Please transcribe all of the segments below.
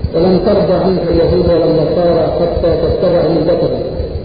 ولن ترضى عنك اليهود ولا النصارى حتى تتبع ملتهم.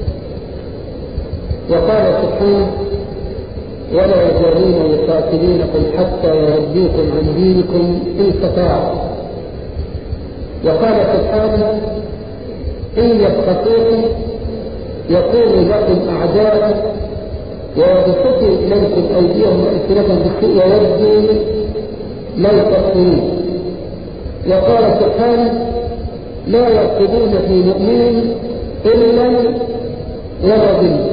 وقال سبحانه: ولا يزالون يقاتلونكم حتى يردوكم عن دينكم إن استطاعوا. وقال سبحانه: إن يثقفوكم يكونوا لكم أعداء ويبسطوا إليكم أيديهم وألسنتهم بالسوء ويودوا لو تكفرون. وقال سبحانه: لا يرقبون في مؤمن إلا ولا ذمة.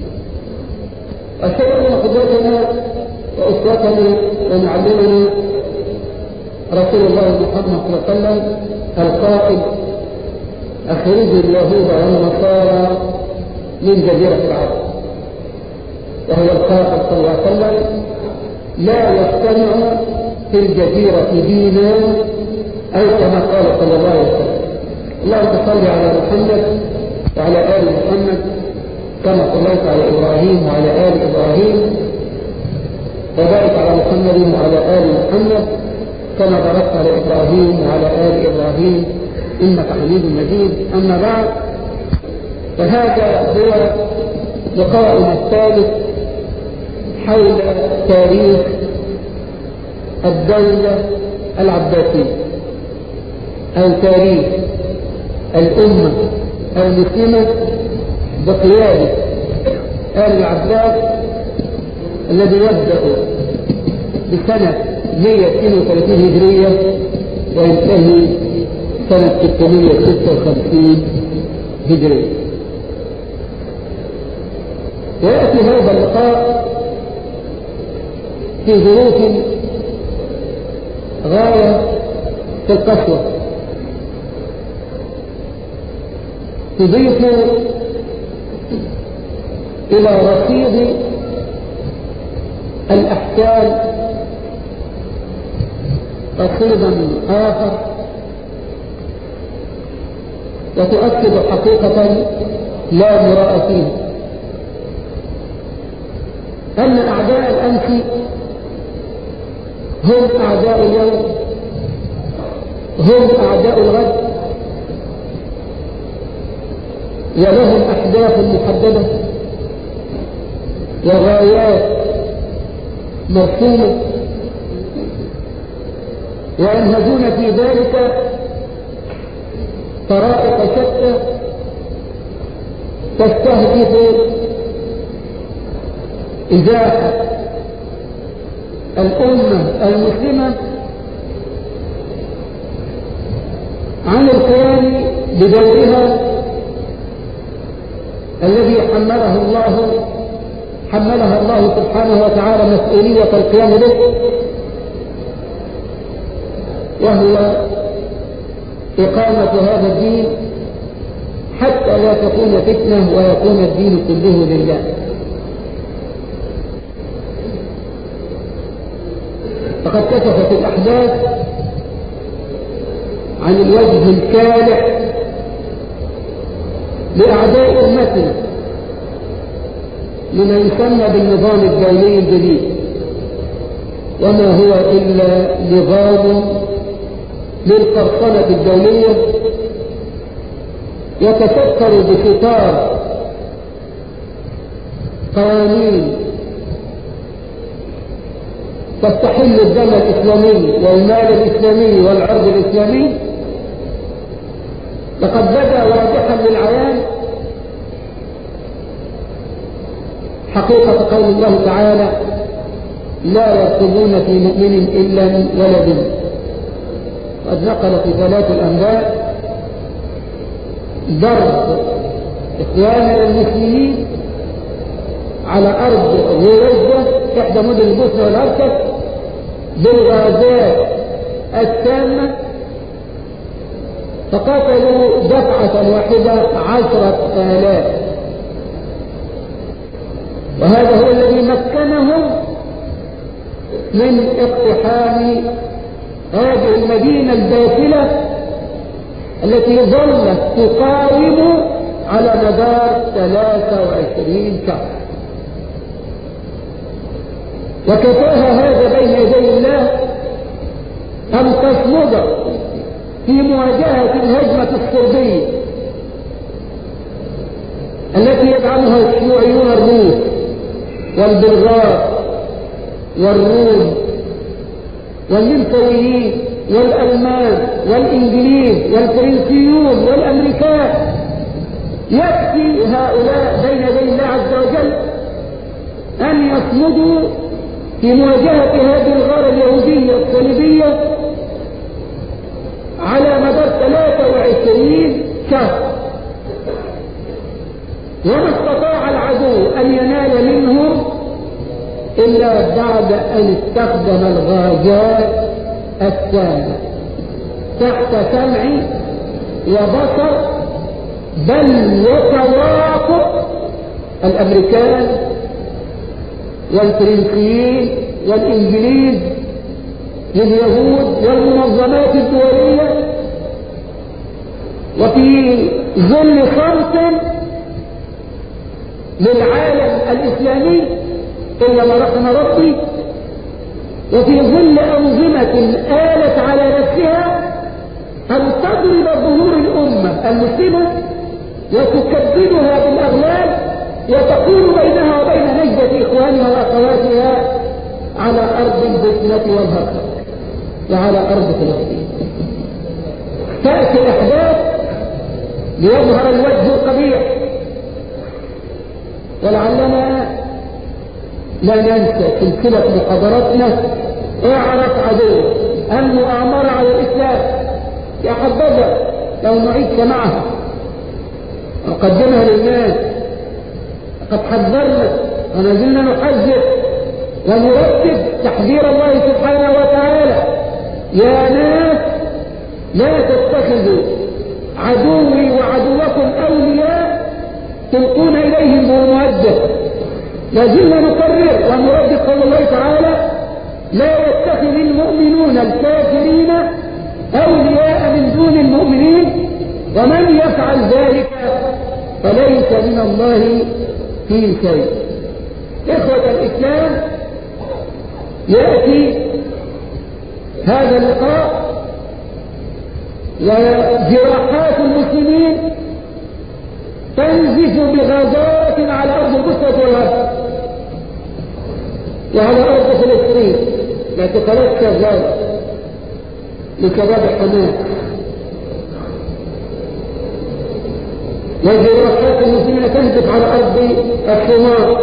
أشهد قدوتنا وأسوتنا ومعلمنا رسول الله محمد صلى الله عليه وسلم القائل: أخرجوا اليهود والنصارى من جزيرة العرب. وهو القائل صلى الله عليه وسلم: لا يجتمع في الجزيرة دينان، أو كما قال صلى الله عليه وسلم. اللهم صل على محمد وعلى آل محمد كما صليت على إبراهيم وعلى آل إبراهيم، وبارك على محمد وعلى آل محمد كما باركت على إبراهيم وعلى آل إبراهيم إنك حميد مجيد. أما بعد، فهذا هو لقاؤنا الثالث حول تاريخ الدولة العباسية، أو تاريخ الأمة المسلمة بقيادة آل العباس، الذي يبدأ بسنة 132 هجرية وينتهي سنة 656 هجرية. ويأتي هذا اللقاء في ظروف غاية في القسوة، تضيف إلى رصيد الأحكام رصيدا آخر، وتؤكد حقيقة لا مراء فيه، أن أعداء الأمس هم أعداء اليوم، هم أعداء الغد، ولهم أهداف محددة وغايات مرسومة، وينهجون في ذلك طرائق شتى تستهدف إزاحة الأمة المسلمة عن القيام بدورها الذي حملها الله سبحانه وتعالى مسؤولية القيام به، وهو إقامة هذا الدين حتى لا تكون فتنة ويكون الدين كله لله. فقد كشفت الأحداث عن الوجه الكالح لأعداء أمتنا لما يسمى بالنظام الدولي الجديد، وما هو إلا نظام للقرصنة الدولية يتشكل بستار قوانين تستحل الدم الإسلامي والمال الإسلامي والعرض الإسلامي. لقد بدا واضحا للعيان حقيقة قول الله تعالى: لا يرقبون في مؤمن إلا ولا ذمة. قد نقل في ثلاث الأنباء ضرب إخواننا المسلمين على أرض غزة إحدى مدن البوسنة والهرسك بالغازات التامة، فقتلوا دفعة واحدة 10,000. وهذا هو الذي مكنهم من اقتحام هذه المدينة الباسلة التي ظلت تقاوم على مدار 23 شهر. وكفاها هذا بين يدي الله أن تصمد في مواجهة الهجمة الصربية التي يدعمها الشيوعيون الروس والبلغار والروم والنمساويين والألمان والإنجليز والفرنسيون والأمريكان. يكفي هؤلاء بين يدي الله عز وجل أن يصمدوا في مواجهة هذه الغارة اليهودية الصليبية على مدار 23 شهر، وما استطاع العدو أن ينال منهم إلا بعد أن استخدم الغاجات السامة تحت سمع وبصر بل وتواطؤ الأمريكان والفرنسيين والإنجليز واليهود والمنظمات الدولية، وفي ظل صمت للعالم الإسلامي إلا ما رحم ربي، وفي ظل أنظمة آلت على نفسها أن تضرب ظهور الأمة المسلمة وتكبدها بالأغلال وتقول بينها وبين نجدة إخوانها وأخواتها على أرض الفتنة والهرب وعلى أرض فلسطين. تأتي الأحداث ليظهر الوجه القبيح، ولعلنا لا ننسى سلسلة محاضراتنا اعرف عدو المؤامرة على الإسلام. يا حبذا لو نعيد سماعها ونقدمها للناس. قد حذرنا وما زلنا نحذر ونرتب تحذير الله سبحانه وتعالى: يا ناس لا تتخذوا عدوي وعدوكم أولياء تلقون إليهم بالمودة. لازلنا نكرر ونردد قول الله تعالى: لا يتخذ المؤمنون الكافرين أولياء من دون المؤمنين ومن يفعل ذلك فليس من الله في شيء. إخوة الإسلام، يأتي هذا اللقاء وجراحات المسلمين تنزف بغازات على أرض القدس والغرب وعلى أرض فلسطين باعتقالات شغالة لشباب حماس، وجراحات المسلمين تنزف على أرض الصومال،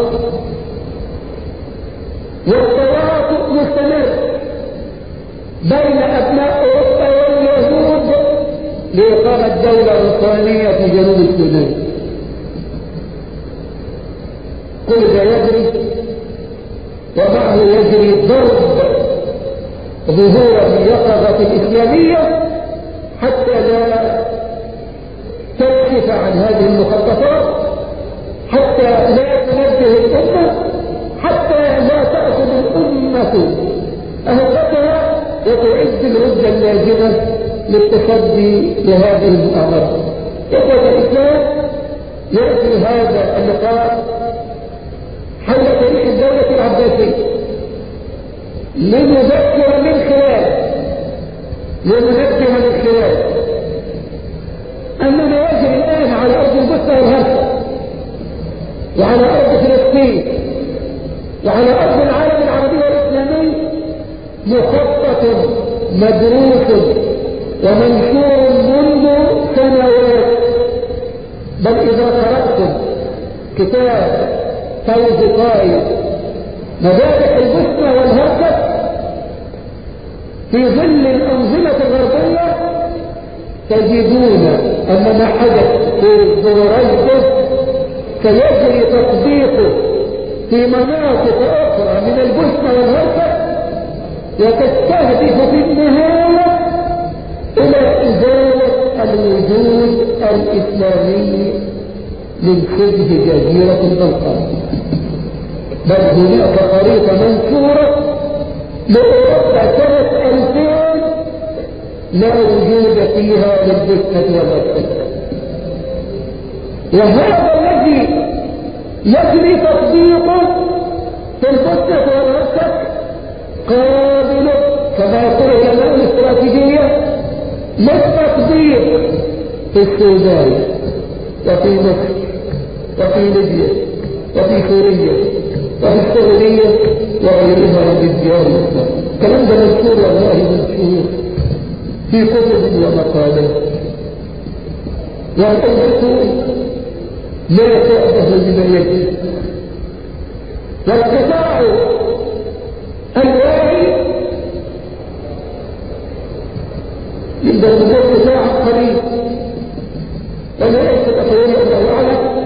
والتواطؤ مستمر بين أبناء أوروبا واليهود لإقامة دولة عثمانية في جنوب السودان. كل ذا يجري ومعه يجري ضرب ظهور اليقظة الإسلامية حتى لا تكشف عن هذه المخططات، حتى لا تنبه الأمة، حتى لا تأخذ الأمة أهدافها وتعد العدة اللازمة للتصدي لهذه المؤامرة. إخوة الإسلام، يأتي هذا اللقاء حول تاريخ الدولة العباسية لنذكر من خلال أننا يجري الآن على أرض القدس والهرب وعلى أرض فلسطين وعلى أرض العالم العربي والإسلامي مخطط مدروس ومنشور منذ سنوات. بل إذا قرأتم كتاب فوز طائف مبادئ البوسنة والهرب في ظل الأنظمة الغربية تجدون أن ما حدث في ظهوريته سيجري تطبيقه في مناطق أخرى من البوسنة والهرب، وتستهدف في النهاية إلى إزالة الوجود الإسلامي من شبه جزيرة البلقان. بل هناك خريطة منشورة لأوروبا سنة 2000 لا وجود فيها للبوسنة والهرب، وهذا الذي يجري تطبيقه في البوسنة والهرب قابل كما يقول العلماء الاستراتيجية تقدير في السودان وفي مصر وفي ليبيا وفي سوريا وفي السعودية وغيرها من ديار الإسلام. الكلام ده مشهور والله مشهور في كتب ومقالات. والأنفسون لا تأبه بما يجب، والقطاع الواعي يبدأ بذلك ساعة قليل. ولا يجب أخيرا الله أعلم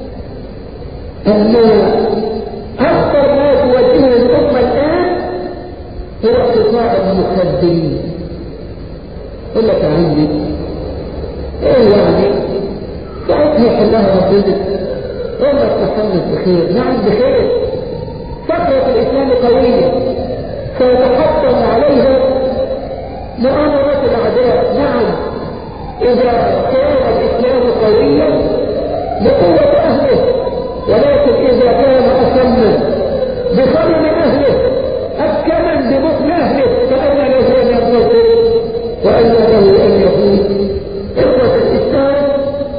أن أكثر ما توجهه الأمة الآن هو قطاع المخدرين. يقول لك عندي ايه يعني ساعتها حلها ربنا والله تحمل بخير. نعم بخير. فكرة الإسلام قوية سيتحطم عليها مؤامرات الأعداء. نعم إذا كان الإسلام قويا بقوة أهله، ولكن إذا كان أسما بظلم أهله أبكما ببطن أهله فأن له أن ينتصر وأن له أن يفوز. إخوة الإسلام،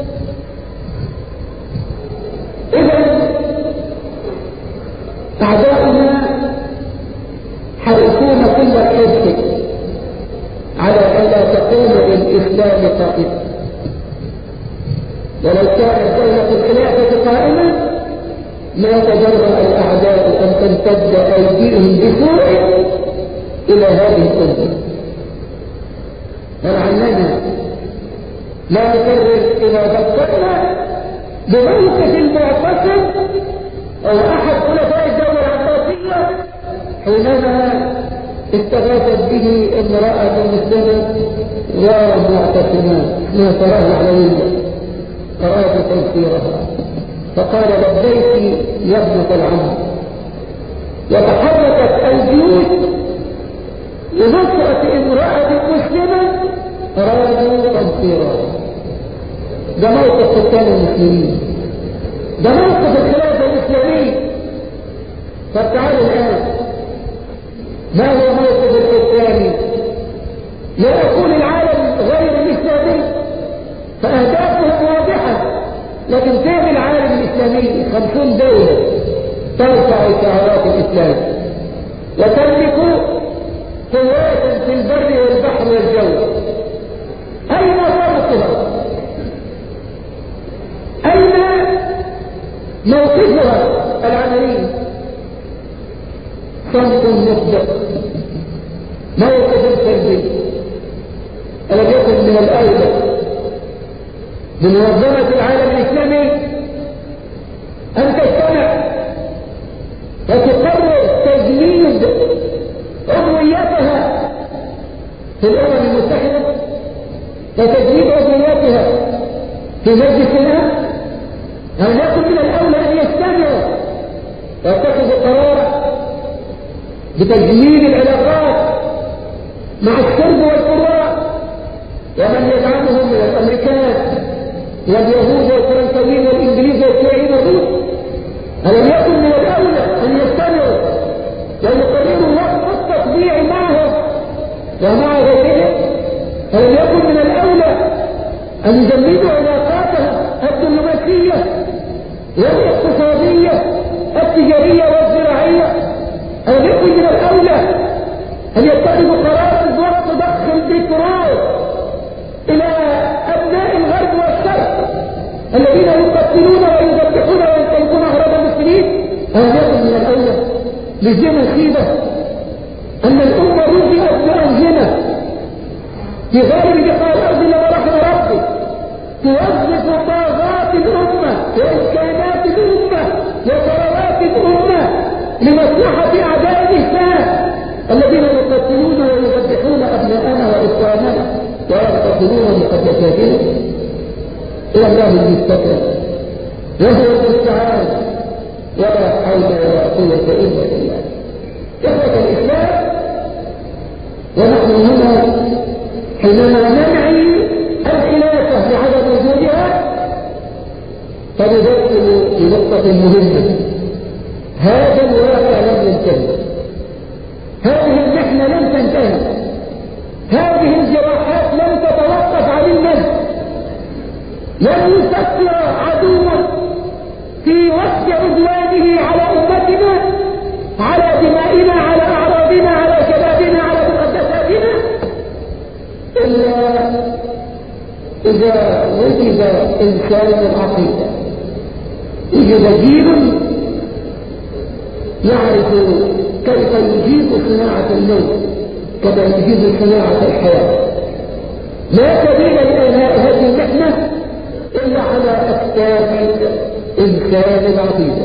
إذا أعداؤنا حريصون كل الحرص على ألا تقوم للإسلام قائمة. ولو كانت دولة الخلافة قائمة ما تجرأ الأعداء أن تمتد أيديهم بسوء إلى هذه الأمة. ولعلنا لا نكرر إذا ذكرنا بموقف المعتصم أو أحد خلفاء الدولة العباسية حينما استغاثت به امرأة مسلمة ومعتصمة ما تراه علوية أراد تنصيرها فقال لبيك يا ابنة العم. وتحركت الجيوش لنصرة امرأة مسلمة أرادوا تنصيرها. ده موقف سكان المسلمين، ده موقف الخلافة الإسلامية. فتعالوا الآن ما هو موقف الإسلامي؟ لا أقول العالم غير الإسلامي فأهدافهم واضحة، لكن فهم العالم الإسلامي 50 دولة ترفع شعارات الإسلام وتملك قوات في البر والبحر والجو. أين فرقها؟ أين موقفها العملي؟ صمت مسبق، موقف سلبي. ألم يكن من الأولى بمنظمة العالم الإسلامي أن تجتمع وتقرر تجميد عضويتها في الأمم المتحدة وتجميد عضويتها في مجلس الأمن؟ أن يكن من الأولى أن يجتمعوا ويتخذوا قرارا بتجميد العلاقات مع السرب والقراء ومن يدعمهم من الأمريكان واليهود والفرنسيين والإنجليز والشيوعيين والروس؟ ألم يكن من الأولى أن يجتمعوا ويقرروا وقت التطبيع معهم ومع غيرهم؟ ألم يكن من الأولى أن يجمدوا علاقاتهم الدبلوماسية والاقتصادية التجارية والزراعية؟ ألم يكن من الأولى أن يتخذوا قرارا بوقت ضخ البترول إلى أبناء الغرب والشرق الذين يقتلون ويذبحون وينتهكون أعراض المسلمين؟ ألم يكن من الأولى لزي مصيبة أن الأمة رزقت بأنظمة في غالب بقاع الأرض لما رحم ربي توظف طاغات الأمة وإمكانات الأمة وثروات الأمة لمصلحة أعداء الإسلام الذين يقتلون ويذبحون أبناءنا وإخواننا ويقتلون مقدساتنا. إلى الله المستقر وهو المستعان ولا حول ولا قوة إلا بالله. إخوة الإسلام، ونحن هنا حينما ننعي الخلافة بعدم وجودها فندخل في نقطة مهمة. هذا الواقع لم ينتهي، هذه المحنة لم تنتهي، هذه الجراحات لم تتوقف لن يسكر عدو في وسط عدوانه على أمتنا، على دمائنا، على أعراضنا، على شبابنا، على مقدساتنا، إلا إذا وجد إنسان العقيدة، وجد جيل يعرف كيف يجيب صناعة الموت كما يجيب صناعة الحياة. لا سبيل لإنهاء هذه المحنة إلا على أكتاف إنسان العقيدة.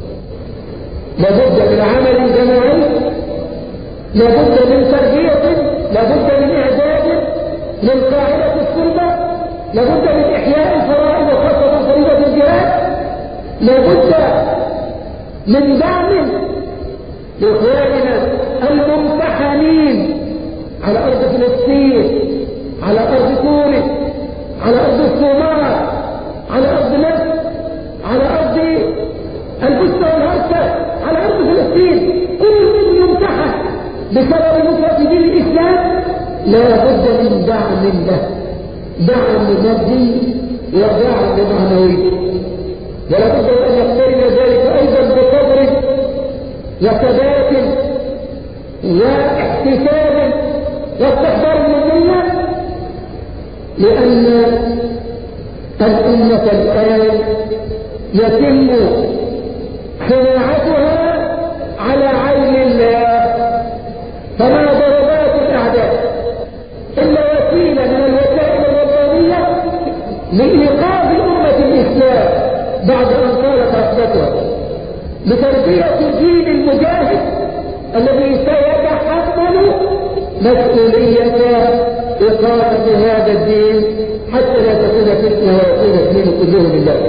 لابد من عمل جماعي، لابد من تربية، لابد من إعداد للقاعدة السلطة، لابد من إحياء الفرائض وخاصة فريضة الجهاد، لابد من دعم لإخواننا الممتحنين على أرض فلسطين، على أرض تونس، على أرض الصومال، على أرض مصر، على أرض القدس والهرسة، على أرض فلسطين. كل من يمتحن بسبب نصرة دين الإسلام لا بد من دعم له، دعم مادي ودعم معنوي، ولا بد أن يقترن ذلك أيضا بصبر وثبات واحتساب واستحضار النية، لأن الأمة الآن يتم صناعتها على عين الله، فما ضربات الأعداء إلا وسيلة من الوسائل الربانية لإيقاظ أمة الإسلام بعد أن طالت رحمتها، لتربية الجيل المجاهد الذي سيتحمل مسؤولية إقامة هذا الدين حتى لا تكون فتنة ويكون الدين كله لله.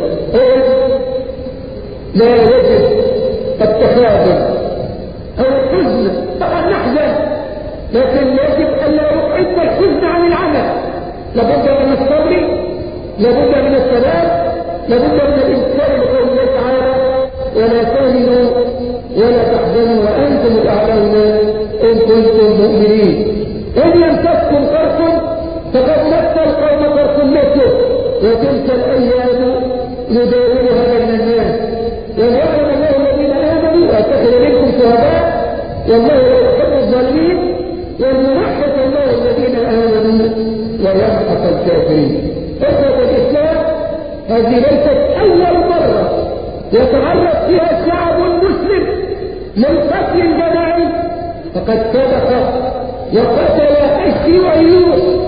لا يجب التخاذل أو الحزن، طبعا نحزن، لكن يجب أن لا يحب الحزن عن العمل. لابد من الصبر، لابد من الثبات، لابد من الإنسان لقول الله تعالى: ولا تهنوا ولا تحزنوا وأنتم الأعلون إن كنتم مؤمنين. إن يمسككم قرح فقد مس القوم قرح مثله، وتلك الأيام نداولها بين الناس، وليعلم الله الذين آمنوا ويتخذ منكم شهداء والله لا يحب الظالمين، وليمحص الله الذين آمنوا ويمحص الكافرين. إخوة الإسلام، هذه ليست أول مرة يتعرض فيها الشعب المسلم للقتل الجماعي، فقد سبق وقتل الشيوعيون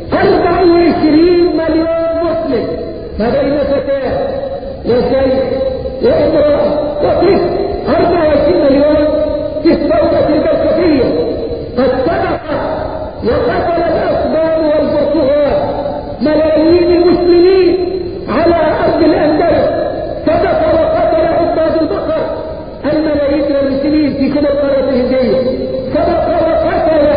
24 مليون مسلم، ما بين فتاة وشيخ وامرأة وطفل، 24 مليون في الثورة البلشفية. قد سبق وقتل الأسبان والبرتغال ملايين المسلمين على أرض الأندلس، سبق وقتل عباد البقر الملايين من المسلمين في كل القارة الهندية، سبق وقتل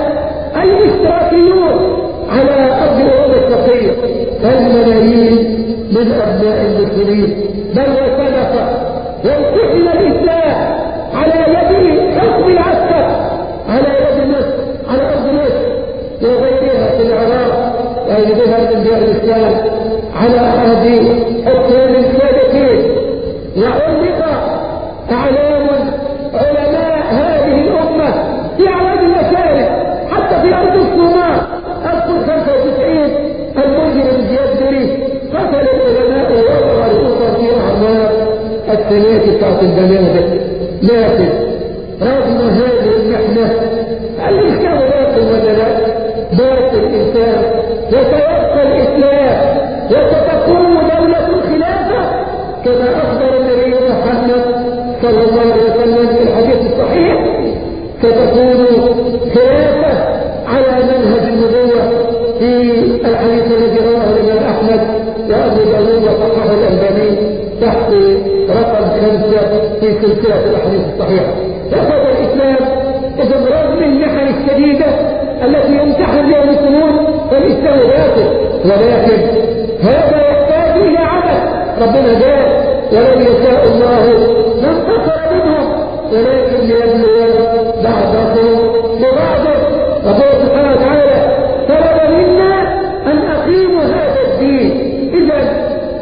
الاشتراكيون على أرض الأمم الشرقية الملايين من أبناء المسلمين، بل وسبق وانتحل الإسلام على يد حكم العسكر، على يد مصر، على أرض مصر وغيرها في العراق وغيرها من دول الإسلام، على عهد حكام سابقين، وعلق أعلام علماء هذه الأمة في أعراض المشارق، حتى في أرض الصومال. أذكر 95 المجرم زياد دريس قتل العلماء ووضع رؤوسهم في أعمار السنوات بتاعت البنادق، لكن رغم هذه المحنة الإسلام باطل ولا لا؟ باطل الإنسان، وسيبقى الإسلام وستقوم دولة الخلافة كما أخبر النبي محمد صلى الله عليه وسلم في الحديث الصحيح: ستكون خلافة على منهج النبوة في الحديث الذي رواه الإمام أحمد وأبو داود وصححه الألباني تحت رقم 5 في سلسلة الأحاديث الصحيحة. أخذ الإسلام إذا رغم المحن الشديدة التي يمتحن بها المسلمون فالإسلام باطل، ولكن هذا يحتاج إلى عمل. ربنا قال: ولو يشاء الله لانتصر منهم ولكن ليبلو بعضكم ببعض. ربنا سبحانه وتعالى طلب منا أن أقيموا هذا الدين. إذا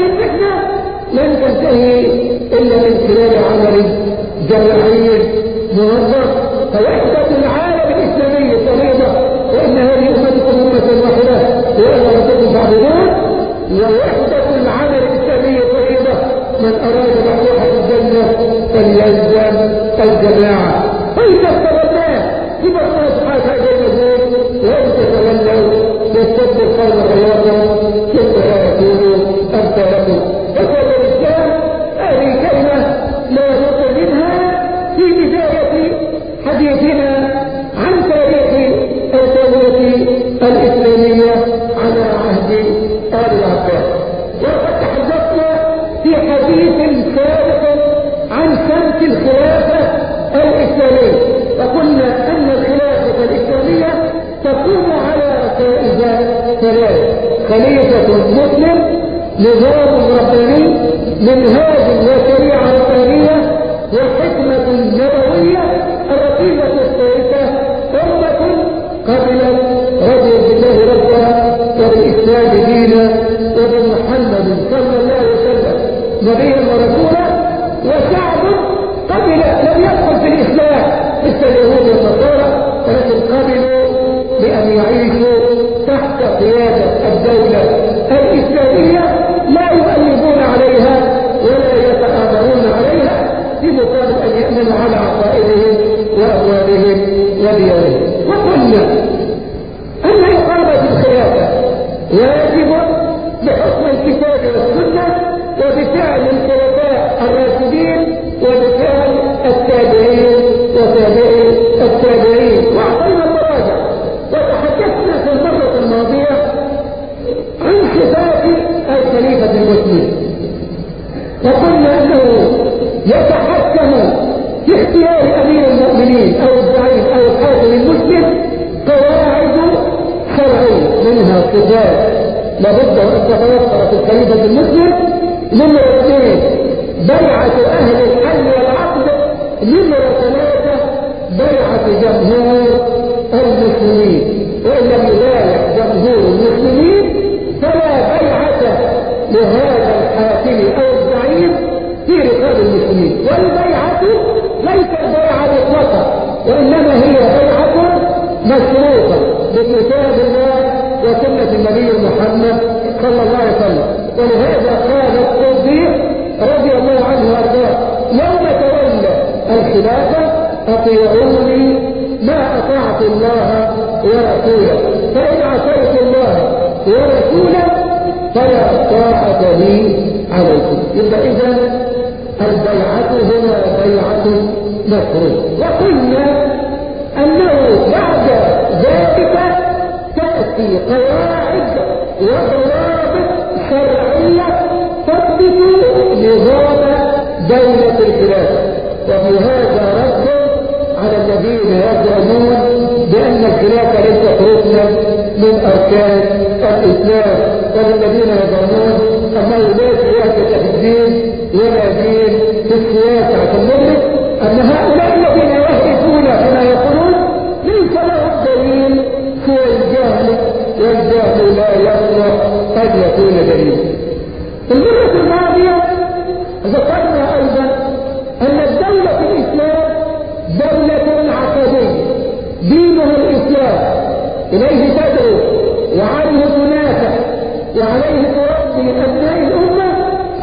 هذه الفتنة لن تنتهي إلا من خلال عمل جماعي منظم. فوحدة العالم الإسلامي فريضة، وإن هذه أمتكم أمة واحدة وأنا ربكم فاعبدون. ووحدة العمل الإسلامي فريضة، من أراد مفتوحة الجنة فليلزم الجماعة. فإذا استغلناه كما الله سبحانه وتعالى يقول وإن تتولوا يستبدل قوما غيركم ثم لا يكونوا أمثالكم. فقال الإسلام هذه كلمة لا بد منها في بداية حديثنا عن تاريخ الدولة الإسلامية على عهد آل العباس. وقد تحدثنا في حديث سابق عن سنة الخلافة الإسلامية، فقلنا أن الخلافة الإسلامية تقوم على ركائز ثلاث: خليفة مسلم، نظام رباني، منهاج وشريعة ربانية، وحكمة نبوية. الركيزة الثالثة أمة قبلت رضي بالله ربها وبالإسلام دينا وبمحمد صلى الله عليه وسلم نبيا ورسولا، وشعب قبل لم يدخل في الإسلام مثل اليهود والنصارى، ولكن قبلوا بأن يعيشوا تحت قيادة الدولة الإسلامية، لا يؤلفون عليها ولا يتآمرون عليها، في مقابل أن يأمنوا على عقائدهم وأموالهم وديارهم. وقلنا أن إقامة الخلافة واجب بحكم الكتاب والسنة وبفعل الخلفاء الراشدين وبفعل التابعين وتابعي التابعين. وأعطينا المراجع وتحدثنا في المرة الماضية عن صفات الخليفة المسلم، وقلنا أنه يتحكم في اختيار أمير المؤمنين أو الزعيم أو الحاكم المسلم قواعد شرعية، منها صفات لابد أن تتوفر في الخليفة المسلم. نمرة 2 بيعة أهل الحل والعقد. نمرة 3 بيعة جمهور المسلمين، وإن لم يبايع جمهور المسلمين فلا بيعة لهذا الحاكم أو الزعيم في رقاب المسلمين. والبيعة ليست بيعة مطلقة، وإنما هي بيعة مشروطة بكتاب الله وسنة النبي محمد صلى الله عليه وسلم. ولهذا قال الصديق رضي الله عنه وارضاه يوم تولى الخلافة: أطيعوني ما أطعت الله ورسوله، فإن عصيت الله ورسوله فلا طاعة لي عليكم. يبقى إذا البيعة هنا بيعة مشروطة. وقلنا أنه بعد ذلك تأتي قواعد وضوابط شرعية تثبت نظام دولة الخلافة. وفي هذا رد على الذين يزعمون بأن الخلافة ليست ركنا من أركان الإسلام، والذين يزعمون أنه لا سياسة في الدين ولا دين في السياسة. عشان ندرك أن هؤلاء الذين يهدفون كما يقولون ليس لهم دليل سوى الجهل، والجهل لا يصلح قد يكون دليلا. في المرة الماضية ذكرنا أيضا أن الدولة في الإسلام دولة عقدية، دينه الإسلام، إليه تدعو وعنه تنافع وعليه تربي أبناء الأمة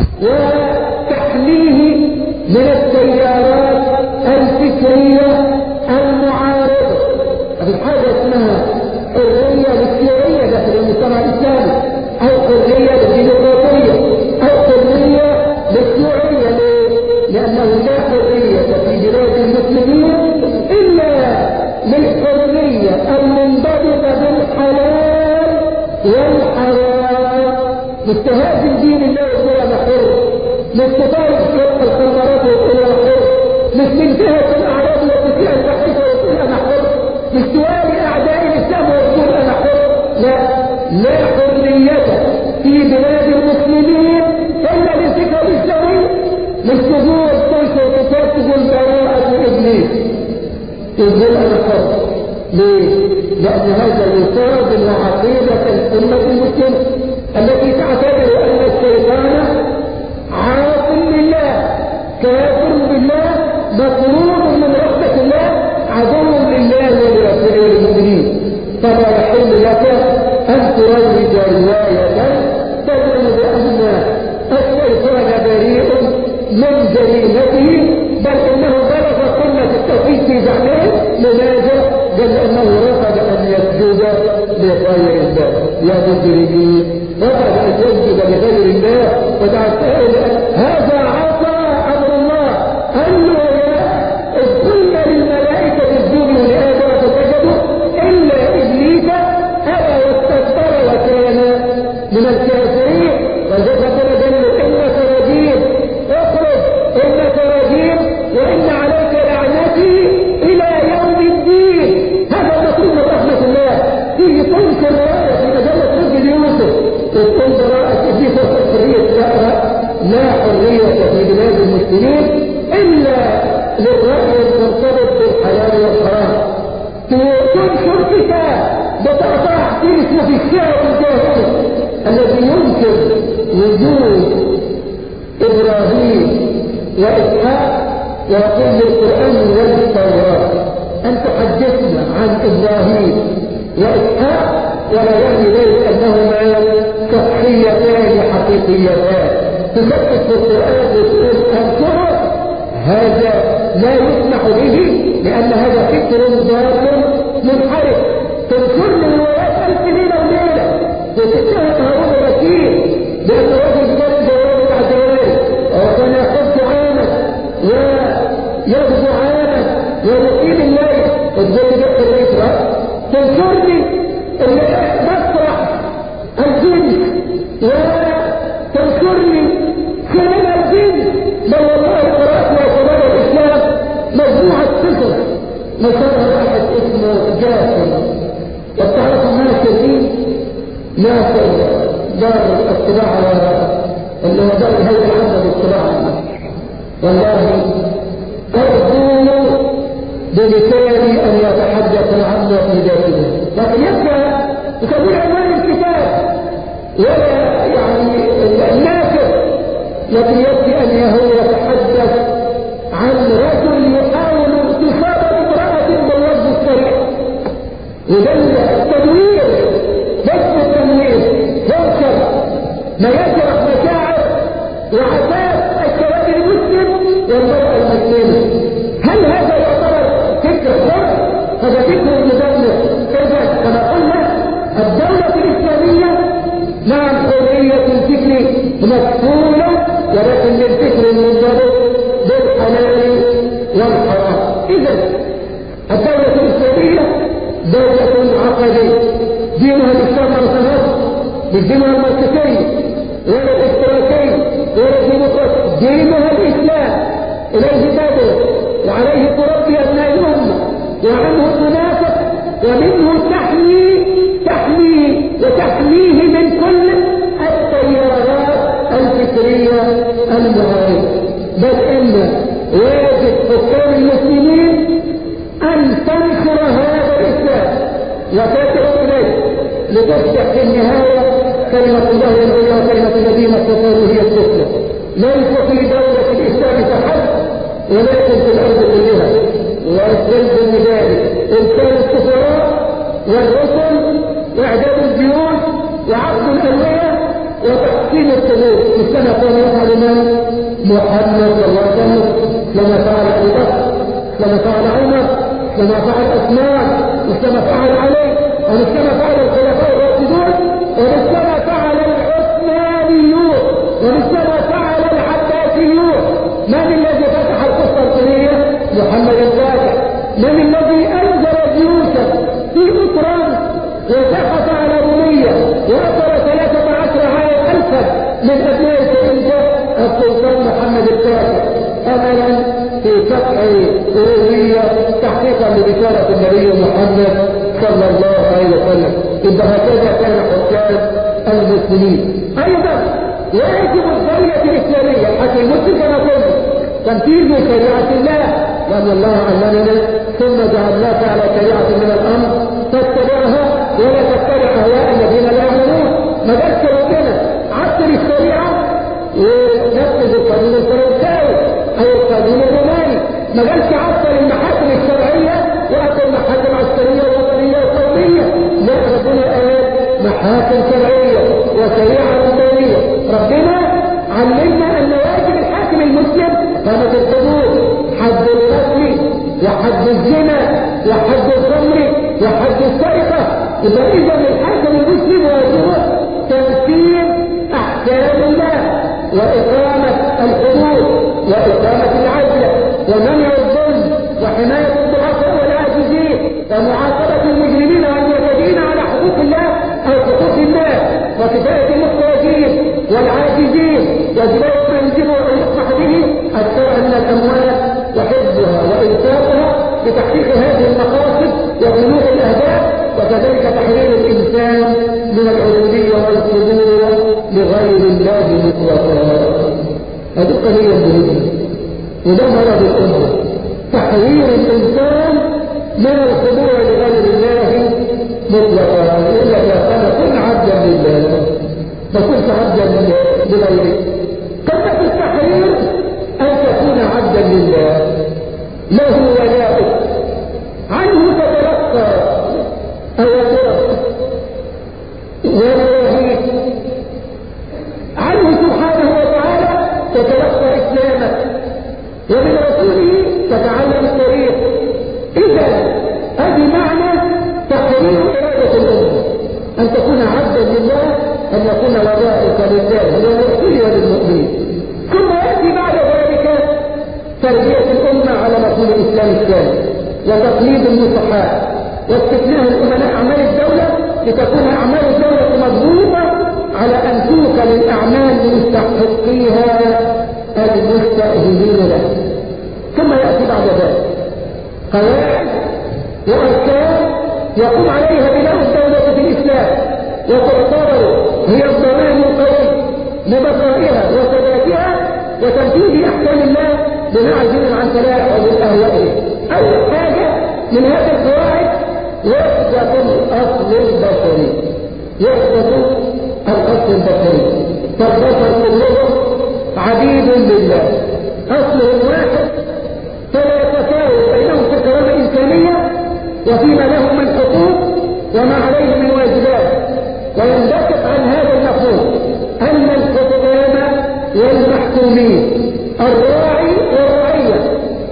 وتحميه من التيارات الفكرية المعارضة. في حاجة اسمها حرية للشيوعية داخل المجتمع الإسلامي، أو حرية للديمقراطية، أو حرية للشيوعية. لأنه لا حرية في بلاد المسلمين إلا للحرية المنضبطة بالحلال والحرام. مستهاد دين الله يقول أنا حر، مستفاد شرق الخمرات ويقول أنا حر، مش منتهك الأعراض والتسيء الفاحشة ويقول أنا حر، مش توالي أعداء الإسلام ويقول أنا حر. لا حرية في بلاد المسلمين إلا للفكر الإسلامي. مش تقول تنشر كتاب تقول براءة إبليس تقول أنا حر. ليه؟ لأن هذا يصادم عقيدة الأمة المسلمة التي تعتبر أن الشيطان وجد رواية تدعو بأن الشيطان بريء من جريمته، بل انه بلغ قمة التوحيد في زعمه. لماذا؟ قال انه رفض ان يسجد لغير الله. يا مجرمين، رفض ان يسجد لغير الله ودعا هذا عصى امر الله. قال له اذ قلنا للملائكة اسجدوا لآدم فسجدوا الا ابليس ابى واستكبر وكان من الكافرين. وذكر له انك رجيم، اخرج انك رجيم وان عليك لعنتي الى يوم الدين. هذا مطلوب من رحمة الله. تيجي تنشر رأيك في مجلة سجل يوسف وتقول براءة ابليس حرية لا حرية في بلاد المسلمين الا للرأي المرتبط بالحلال والحرام. تنشر كتاب بتقطع اسمه في الشعر الجاهلي الذي ينكر وجود إبراهيم وإسحاق ويقول للقرآن والتوراة أن تحدثنا عن إبراهيم وإسحاق ولا يعني ذلك أنهما شخصيتان حقيقيتان تثبت في القرآن وتقول أنكره. هذا لا يسمح به لأن هذا فكر ضار منحرف. تنشر الروايات ألف ليلة وليلة وتتهم هارون الرشيد بأن رجل جد ورجل عدوان وكان يقبض عاما ويغزو عاما ويقيم الليل والجد جد الإسراء. تنشر لي مسرح الجن وتنشر لي سينما الجن. بل والله قرأت وقرأت الإسلام مجموعة قصص نشرها واحد اسمه جاسم. وتعرف الناس دي ناس دار الطباعة اللي هو دار الهيئة العامة للطباعة. والله أرجو بلساني أن يتحدث عنه في ذاته، لكن يبقى يكون عنوان الكتاب ولا يعني الناس، لكن يبقى أن هو يتحدث عن رجل يحاول اغتصاب امرأة بالوجه الصريح. وده التدوير، بس التدوير ينشر ما يجرح مشاعر وعذاب الشباب المسلم والمرأة المسلمة. هل هذا يعتبر فكر حر؟ هذا فكر مدمر. إذا كما قلنا الدولة الإسلامية نعم حرية الفكر مقبولة، ولكن للفكر المنضبط بالحلال والحرام. إذا الدولة الإسلامية دولة عقدية دينها الإسلام مرسمات بالدينها الماركسية ولا الاشتراكية ولا الديمقراطية. دينها الإسلام، إليه تدعو وعليه تربي أبناء الأمة وعنه تنافس ومنه تحمي وتحميه من كل التيارات الفكرية المعارضة. بل إن واجب حكام المسلمين أن تنشر هذا الإسلام وتدعو إليه لتصبح في النهاية كلمة الله العليا وكلمة الذين كفروا هي السفلى. ليس في دولة الإسلام فحسب ولكن في الأرض كلها. والسلب ذلك إرسال السفراء والرسل وإعداد الجيوش وعقد الألوية وتقسيم الصدور. السنة كان يفعل من؟ محمد صلى الله عليه وسلم لما فعل أبو بكر، لما فعل عمر، لما فعل عثمان، لما فعل علي، ولما فعل الخلفاء الراشدون، ولما فعل العثمانيون، ولما فعل العباسيون. من الذي فتح القسطنطينية؟ محمد الفاتح. من الذي أنزل جيوشا في أوكرانيا وسقط على رومية وأثر 13,000 من أبناء سيدنا السلطان محمد الفاتح أملا في فتح رومية تحقيقا لرسالة النبي محمد صلى الله عليه وسلم. إذا هكذا كان حكام المسلمين. أيضا يجب الدولة الإسلامية حتى المسلم كما قلنا تنفيذ شريعة الله، لأن الله علمنا ثم جعلناك على شريعة من الأمر تتبعها ولا تتبع أهواء الذين لا يعلمون. ما قالش ربنا عطل الشريعة ونفذ القانون الفرنساوي أو القانون الروماني. ما قالش عطل المحاكم الشرعية وأتى المحاكم العسكرية والوطنية والقومية. لا، ربنا قال أحاكم شرعية وشريعة ربانية. ربنا علمنا أن واجب الحاكم المسلم قامت الحدود، حد القتل وحد الزنا وحد الخمر وحد السرقة. يبقى إذا الحاكم المسلم واجبه تنفيذ أحكام الله وإقامة الحدود وإقامة العدل ومنع الظلم وحماية الضعفاء والعاجزين ومعاقبة المجرمين والمعتدين على حقوق الله أو حقوق الناس وكفاية المحتاجين والعاجزين وجباية ما يجب أن يصبح به الشرع من الأموال وحفظها وإنفاقها لتحقيق هذه المقاصد وبلوغ الأهداف، وكذلك تحرير الإنسان من العبودية والخضوع لغير الله مطلقا. هذه قضية مهمة وده مرض الأمة، تحرير الإنسان من الخضوع لغير الله مطلقا. يقول لك يا أنا كن عبدا لله ما كنت عبدا لغيره. قد في التحرير أن تكون عبدا لله له ولاؤه عنه تتلقى أوامره ونواهيه، عنه سبحانه وتعالى تتلقى إسلامك ومن رسوله تتعلم الطريق. إذا هذه معنى تحرير إرادة الأمة، أن تكون عبدا لله، أن يكون ولاؤك لله ولرسوله وللمؤمنين. ثم يأتي بعد ذلك تربية الأمة على مفهوم الإسلام الثاني وتقليد النصحاء واستثناء الأمناء أعمال الدولة لتكون أعمال الدولة مضبوطة على أن توكل الأعمال لمستحقيها المستأهلين له. ثم يأتي بعد ذلك قواعد وأركان يقوم عليها بناء الدولة في الإسلام وتعتبر هي الضمان القوي لبقائها وثباتها وتنفيذ أحكام الله بنعزل عن تلاعب أهوائه. أول حاجة من هذه القواعد وحدة الأصل البشري، وحدة الأصل البشري. فالبشر كلهم عبيد لله، أصلهم واحد فلا يتفاوت بينهم في الكرامة الإنسانية وفيما لهم من حقوق وما عليهم من واجبات. ويندفق عن هذا المفهوم أن الحكام والمحكومين الراعي والرعية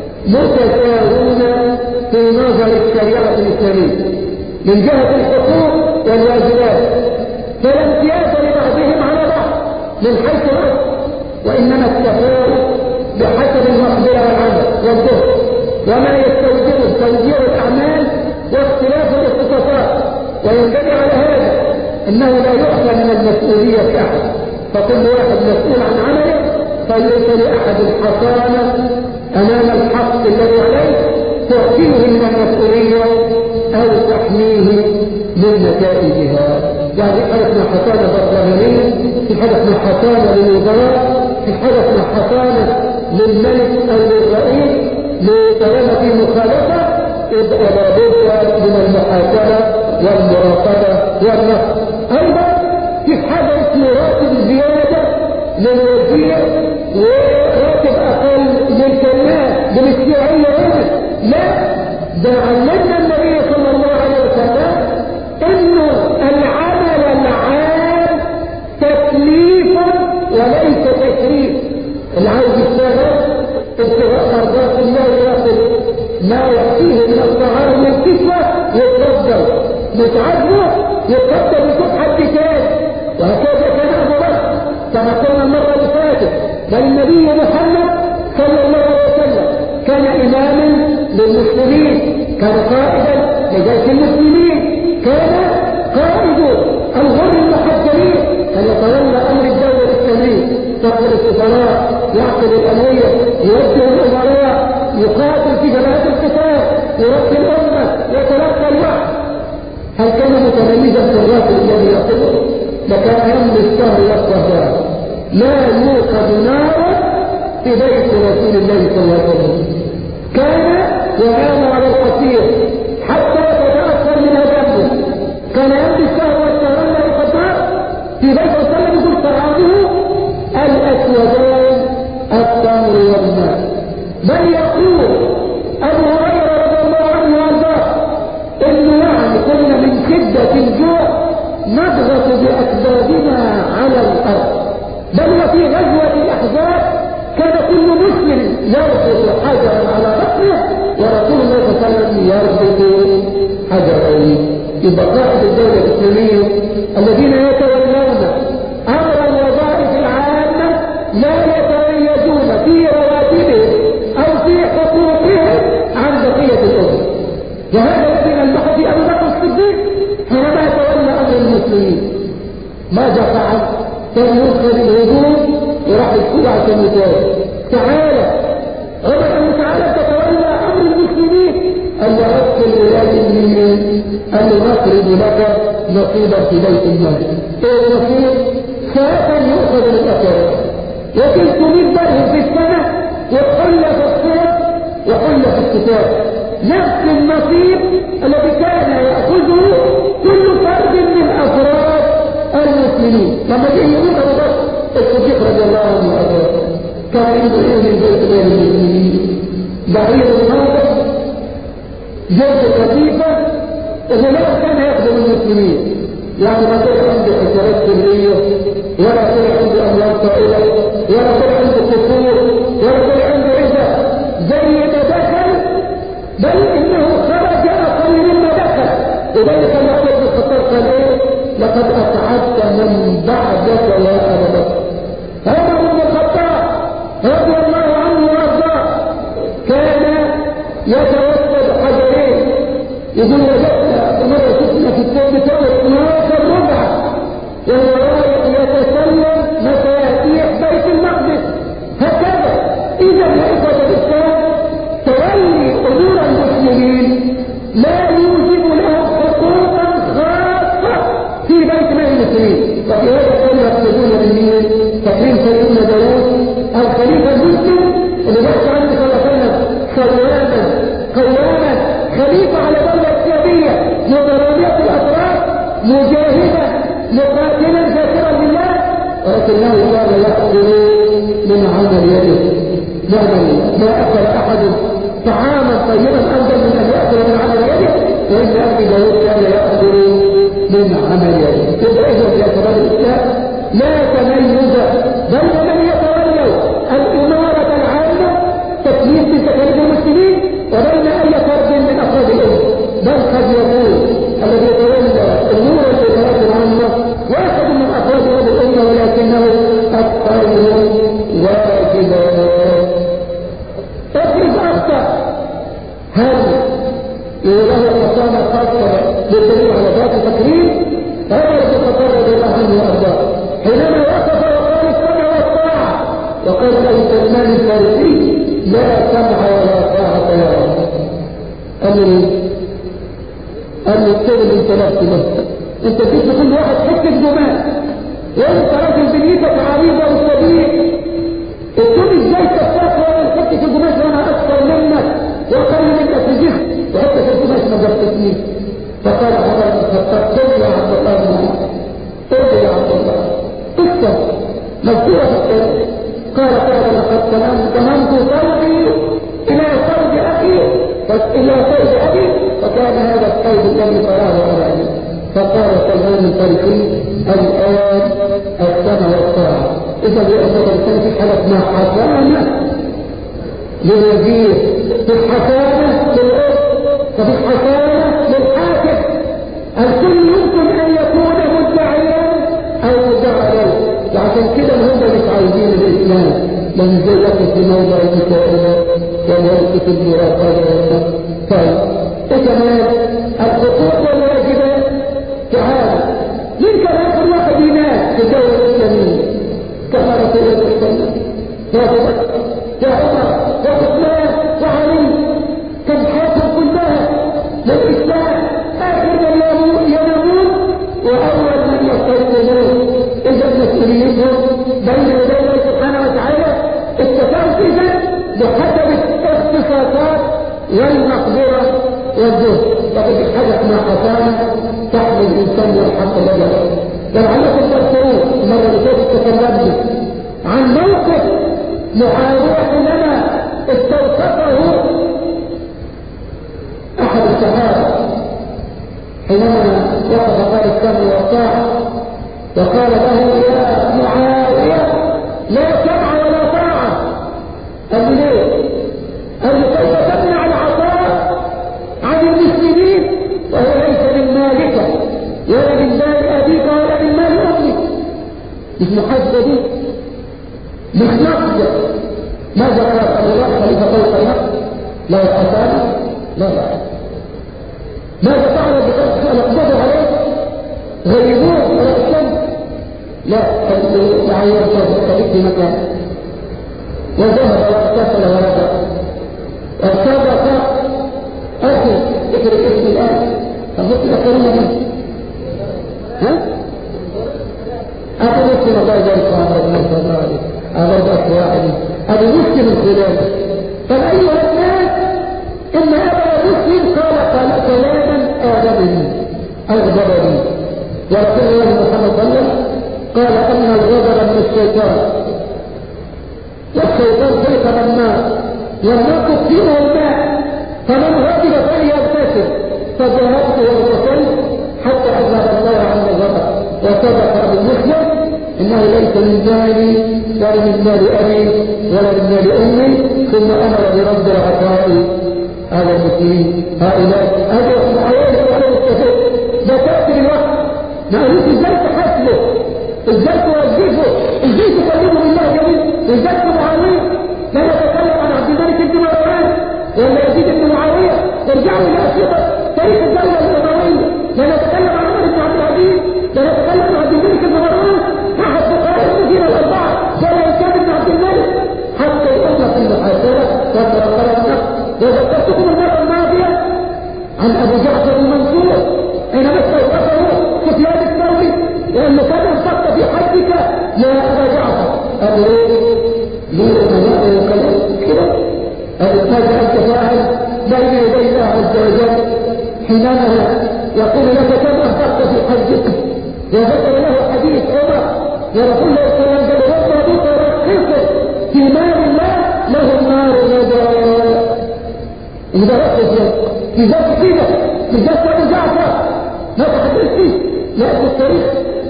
متساوون في نظر الشريعة الإسلامية من جهة الحقوق والواجبات، فلا امتياز لبعضهم على بعض من حيث الأصل، وإنما التفاوت بحسب المقدرة والعمل والجهد وما يستوجبه توزيع الأعمال واختلاف الاختصاصات. وينبني على هذا أنه لا يعفى من المسؤولية أحد، فكل واحد مسؤول عن عمله، فليس لأحد الحصانة أمام الحق الذي عليه تعطيه من المسؤولية أو تحميه من نتائجها. يعني حاجة اسمها حصانة برلمانية، في حاجة اسمها حصانة للوزراء، في حاجة اسمها حصانة للملك أو للرئيس لطالما في مخالفة يبقى لابد من المحاكمة والمراقبة والنقد. أيضا في حاجة اسمه راتب زيادة للوزير وراتب أقل للكلمات بالاشتراعية هنا. لا، ده علمنا النبي صلى الله عليه وسلم إنه العمل العام تكليف وليس تشريف. العاوز يشتغل ابتغاء مرضات الله ياخذ ما يكفيه من الطعام والكسوة يتفضل، مش عاجبه يتفضل يشوف حد تاني. وهكذا كان أبو بكر كما قلنا المرة اللي فاتت، بل النبي محمد صلى الله عليه وسلم كان إماما للمسلمين، كان قائدا لجيش المسلمين، كان قائد الغر المحجلين، كان يتولى أمر الدولة الإسلامية، يعقل السفراء، يعقل الأموية، يوجه الأمراء، يقاتل في جبهات القتال، يربي الأمة، يتلقى الوحي. هل كان متميزا في الراتب الذي يأخذه؟ لكان يمضي الشهر والصهار لا يوقد نار في بيت رسول الله صلى الله عليه وسلم. كان ينام على القصير حتى يتأثر من دمه، كان يمضي الشهر والصهار لا يوقد نار في بيت رسول الله يقول طعامه الأسودان التمر والماء. بل يقول أبو هريرة رضي الله عنه وارضاه إنه يعني كنا من شدة الجوع نضغط بأكبادنا على الأرض. بل وفي غزوة الأحزاب كان كل مسلم يربط حجرا على بطنه ورسول الله صلى الله عليه وسلم يربط حجرين. يبقى قائد الدولة الإسلامية الذين يتولون أمر الوظائف العامة لا يتميزون في رواتبهم أو في حقوقهم عن بقية الأمة. وهذا الذي نلمحه في أبي بكر الصديق حينما تولى أمر المسلمين. ماذا فعل؟ كان يدخل الهجوم وراح يدخل عشان يتولى. تعالى عمر أن تعالى تتولى أمر المسلمين. أن يرسل ولاية المسلمين أن نقرب لك نصيبا في بيت المال. إيه النصيب؟ ساعة يؤخذ للأسرة وكنت من بره في السنة وحل في الصيف وحل في الشتاء. نفس النصيب الذي كان يأخذه كل فرد من أفراد المسلمين. لما جاء يقول أبو بكر الصديق رضي الله عنه وأرضاه كان عنده إيه من بيت غير المسلمين؟ بعير الناظر جلد خفيفة وغلاف كان يخدم المسلمين. يعني ما طلع عنده حسابات سرية ولا طلع عنده أموال طائلة ولا طلع عنده قصور ولا طلع عنده عزة زي ما دخل، بل إنه خرج أقل مما دخل. وذلك ما أجل الخطر قال إيه؟ لقد أسعدت من بعدك يا أبا بكر. عمر بن الخطاب رضي الله عنه وأرضاه كان يتوسد حجرين. يقول وجدنا مرة شفنا في الثوب بتاعه 12 ربع وهو رايح يتسلم متى يأتيه بيت المقدس. هكذا إذا الإخوة الإسلام تولي أمور المسلمين لا يوجب لهم حقوقا خاصة في بيت مال المسلمين. وفي هذا كانوا يقصدون بالمين تقريب سيدنا داوود الخليفة المسلم اللي بحث عنه صلى الله عليه وسلم قواما خليفة على دولة إسلامية مترابية الأطراف مجاهدة مقاتلا ذاكرا لله، ولكنه كان يأكل من عمل يده. ما أكل أحد طعاما طيبا أفضل من أن يأكل من عمل يده، وإن أبي داود كان يأكل من عمل يده. يبقى إذن يا شباب الإسلام لا تميز، بل من يتولوا الإمارة العامة تكليف بتكاليف المسلمين وبين أي فرد من أفراد الأمة. بل قد يكون الذي يتولى أمور الإمارات العامة واحد من أفراد هذه الأمة ولكنه أكثر واجبا. افرض أخطأ، هل له مقامة خاصة بالدليل على ذات التكريم؟ هذا يتقرر الله عنه وأرضاه حينما وقف وقال السمع والطاعة وقال له سلمان الفارسي لا سمع ولا طاعة يا رب. قال له السبب انت نفسي نفسك، انت تجد كل واحد حكة جمال وانت راجل بنيتك عريضة وصديق، الكل ازاي تستطيع من حكة الجمال وانا اكثر منك واقل منك في جهد وحكة الجمال ما جبتني. فقال عمر بن الخطاب قل يا عبد الله بن عمر، قل يا عبد الله اكتب مذكورة في التاريخ. قال لقد تممت صوتي الى صوت اخي فكان هذا الصوت الذي تراه عليه. فقال سلمان الفارسي الان السمع والطاعه. اذا يعتبر الانسان في حاله مع حسانه للوزير، في حسانه للأب، وفي حسانه للحاكم. الكل يمكن ان يكون مدعيا او مدعى. وعشان كده هم مش عايزين الاسلام من زيك في موضع الكتابة وموقف المراقبة. طيب كمان الحقوق والواجبات. تعالى مين كان اخر واحد ينام في الدولة الاسلامية كما رسول الله صلى الله عليه وسلم وعمر وعثمان وعلي كان حياتهم كلها للاسلام. اخر من ينامون واول من يستيقظون. اذا مسؤوليتهم بين يدي الله سبحانه وتعالى التفاوت اذا بحسب الاختصاصات والمقدرة والجهد. لكن الحدث مع حسانة تحمل الانسان والحق لجأ. ولعلكم تذكرون المرة اللي فاتت تكلمنا عن موقف معاوية لنا استوصفه احد الصحابة حينما وقف قال السمع والطاعة، وقال له يا معاوية لا سمع ولا طاعة. قال له ليه؟ قال له كيف تمنع العطاء عن المسلمين وهو ليس من مالك ولا من مال أبيك ولا من مال أمك؟ مش محاسبة دي، مش نقص. ماذا قال الله خليفة فوق النقص؟ لا يحاسب؟ لا. ماذا فعل بخلق اقبضوا عليه؟ غيبوه ولا الشمس؟ لا، تعير صديق في مكان وذهب واغتسل ورجع وصدق أخي. اقرأ اسم الآن فقلت لكريمة منه أبو مسلم الله يجعل صحابة الله صلى الله عليه أبو بكر واحد أبو مسلم الخلال. فالأيها الناس إن أبا مسلم قال كلاما آدمي أغضبني، ورسول الله محمد صلى الله عليه وسلم قال أن الغضب من الشيطان، والشيطان خلق من ماء والماء تكفيه الماء، فمن غضب فليغتسل. فذهبت واغتسلت حتى أذهب الله عن الغضب. وصدق أبو مسلم إنه ليس من مالي ولا من مال أبي ولا من مال أمي. ثم أمر برد العطاء على المسلمين هؤلاء. هذا معاوية ولا مستفيد ده تأتي الوقت ما قالوش ازاي تحاسبه، ازاي توجهه، ازاي تكلمه بالله جميل، ازاي معاوية لا يتكلم عن عبد الملك بن مروان ولا يزيد بن معاوية. ارجعوا الى أشرطة تاريخ الدولة الأموية، لا نتكلم عن عمر بن عبد العزيز، لا نتكلم عن عبد الملك بن مروان أحد فقهاء المدينة الأربعة ولا هشام بن عبد الملك. حتى يقولنا في المحاسبة وقال النقص. وذكرتكم المرة الماضية عن أبو جعفر المنصور حينما استوقفه سفيان الثوري لأنه كان انفق في حجك يا أبا جعفر. قال ليه أمناء وكلام كده؟ قال ماذا أنت فاعل بين يدي الله عز وجل حينما يقول لك كم انفقت في حجك؟ وذكر له حديث عمر ورسول الله صلى الله عليه وسلم وما بترخص في مال الله له النار غدا. إذا رأيت في ذات كده في ذات أبو جعفر ما تحدث فيه يأتي التاريخ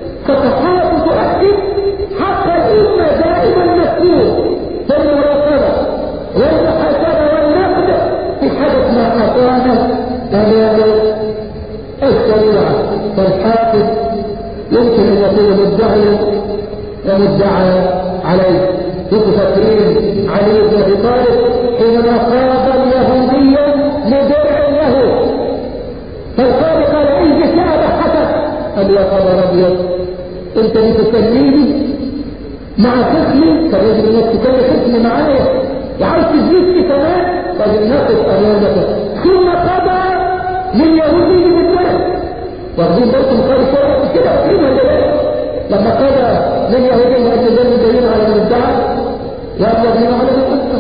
فتحاول تؤكد حق الأمة دائما مسؤول في المراقبة والمحاسبة والنقد في حدث ما أعطانا أمام الشريعة. فالحاكم يمكن أن يكون مدعيا ومدعى عليه. فاكرين علي بن ابي طالب حينما قابل اليهودية لدرع له، فالقاضي قال اجلس يا ابا حسن. قال يا خبر ابيض انت بتسميني مع خصمي؟ فالرجل انك تكلم خصمي معايا وعاوز تزيدني كمان؟ قال نقف امامك. ثم قضى لليهودي بالدرع. واخدين بالكم قال شرعت كده قيمه لله لما قضى لليهودي مؤجل المدين على المدعى وأبلغنا على المؤسسة.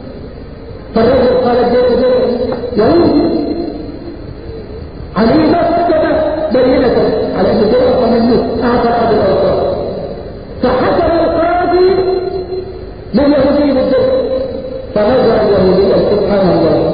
فالرجل قال الجيد يهودي عليه مكتبة بينة على أن جرأة منه أعطى أحد الأوصاف. فحكم القاضي لليهودي بالدرس فنزع اليهودي سبحان الله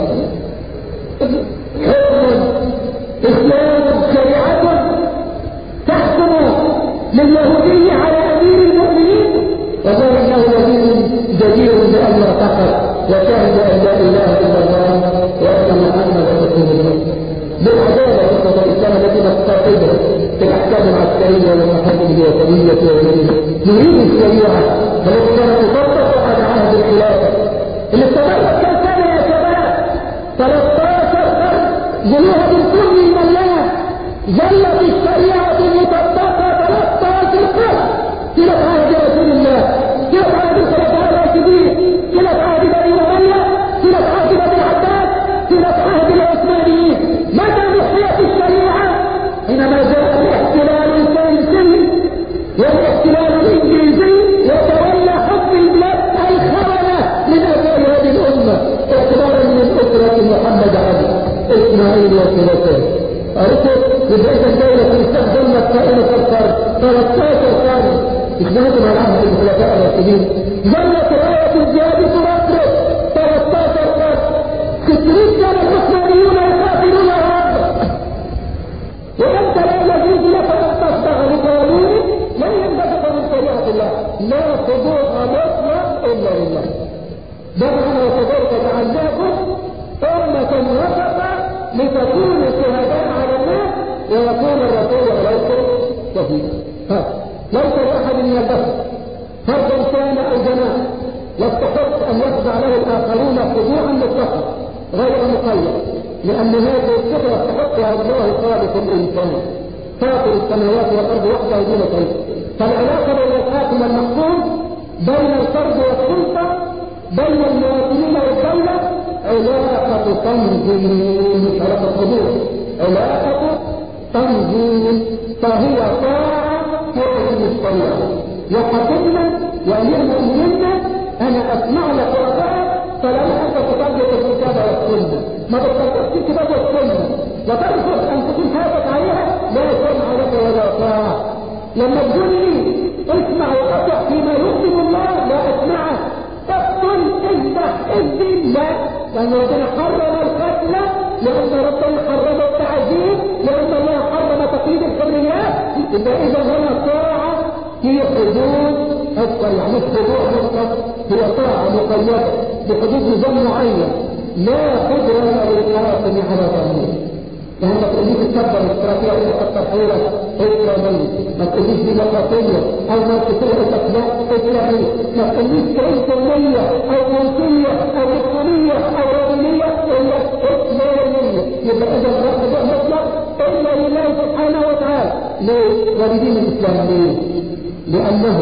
حكم إسلام شريعة تحكم لليهودي على أمير المؤمنين وقال إنه نبي جدير بأن يعتقد وشهد أن لا إله إلا الله وأن محمدا رسول الله. بالعدالة في الإسلام التي نستقبل في الأحكام العسكرية والمحاكم الوطنية والمدنية نريد الشريعة التي كانت تطبق على عهد الخلافة اللي استمرت كم سنة يا شباب؟ 13 قرن جنوها بالكل المليان ظلت الشريعة المطبقة 13 قرن كلا عهد رسول الله، كلا عهد الخلفاء الراشدين، كلا عهد بني أمية، كلا عهد بني العباس، كلا عهد العثمانيين. متى نحيت الشريعة؟ حينما جاء الاحتلال الفرنسي والاحتلال الإنجليزي وتولى حكم البلاد الخونة من أبناء هذه الأمة اعتبارا من أسرة محمد علي إسماعيل وخلافه. عرفت؟ بداية الدولة استخدمت قائمة القرن 13 قرن إخوانكم على عهد الخلفاء الراشدين. ظلت راية الجهاد ترقص 13 قرن. 600 سنة العثمانيون يقاتلون الرب وأنت لا يجوز لك أن لا خضوع مطلق إلا لله. دعنا وتبارك وتعالى أمة وسطا لتكونوا شهداء على الناس ويكون الرسول عليكم شهيدا. ليس لأحد من البشر فرد كان أو جماعة يستحق أن يخضع له الآخرون خضوعا مطلقا غير مقيد، لأن هذه الصفة يستحقها الله خالق الإنسان فاطر السماوات والأرض وحده دون شريك. فالعلاقة بين الحاكم والمحكوم، بين الفرد والسلطة، بين المواطنين والدولة علاقة تنظيم، مش علاقة خضوع، علاقة تنظيم. فهي طاعة تعلم الطريقة وحكمنا وأمرنا أمرنا أنا أسمع لك وأطاعك، فلا أنت تطبق الكتاب والسنة، ما تطبقش الكتاب والسنة وترفض أن تكون حياتك عليها، لا سمع لك ولا طاعة. لما تقول لي اسمع وأطع فيما يغضب الله لا أسمعك، تقتل اذبح اذن، لا، لأن ربنا حرم القتل، لأن ربنا حرم التعذيب، لأن الله حرم تقييد الحريات. إذا هنا طاعة في حدود الشريعة، مش خضوع مطلق، هي طاعة مقيدة بحدود نظام معين لا قدر للمواطن على ظهره. يعني ما تقوليش الكبه الاستراتيجيه اللي تكتر حيرك اسلاميه، ما تقوليش ديمقراطيه او ما تقوليش اخلاق اسلاميه، ما تقوليش كإنسانيه او ملكيه او اسلاميه او رجوليه الا اسلاميه. يبقى اذا الخضوع مطلق الا لله سبحانه وتعالى. ليه؟ ولدين الاسلام ليه؟ لانه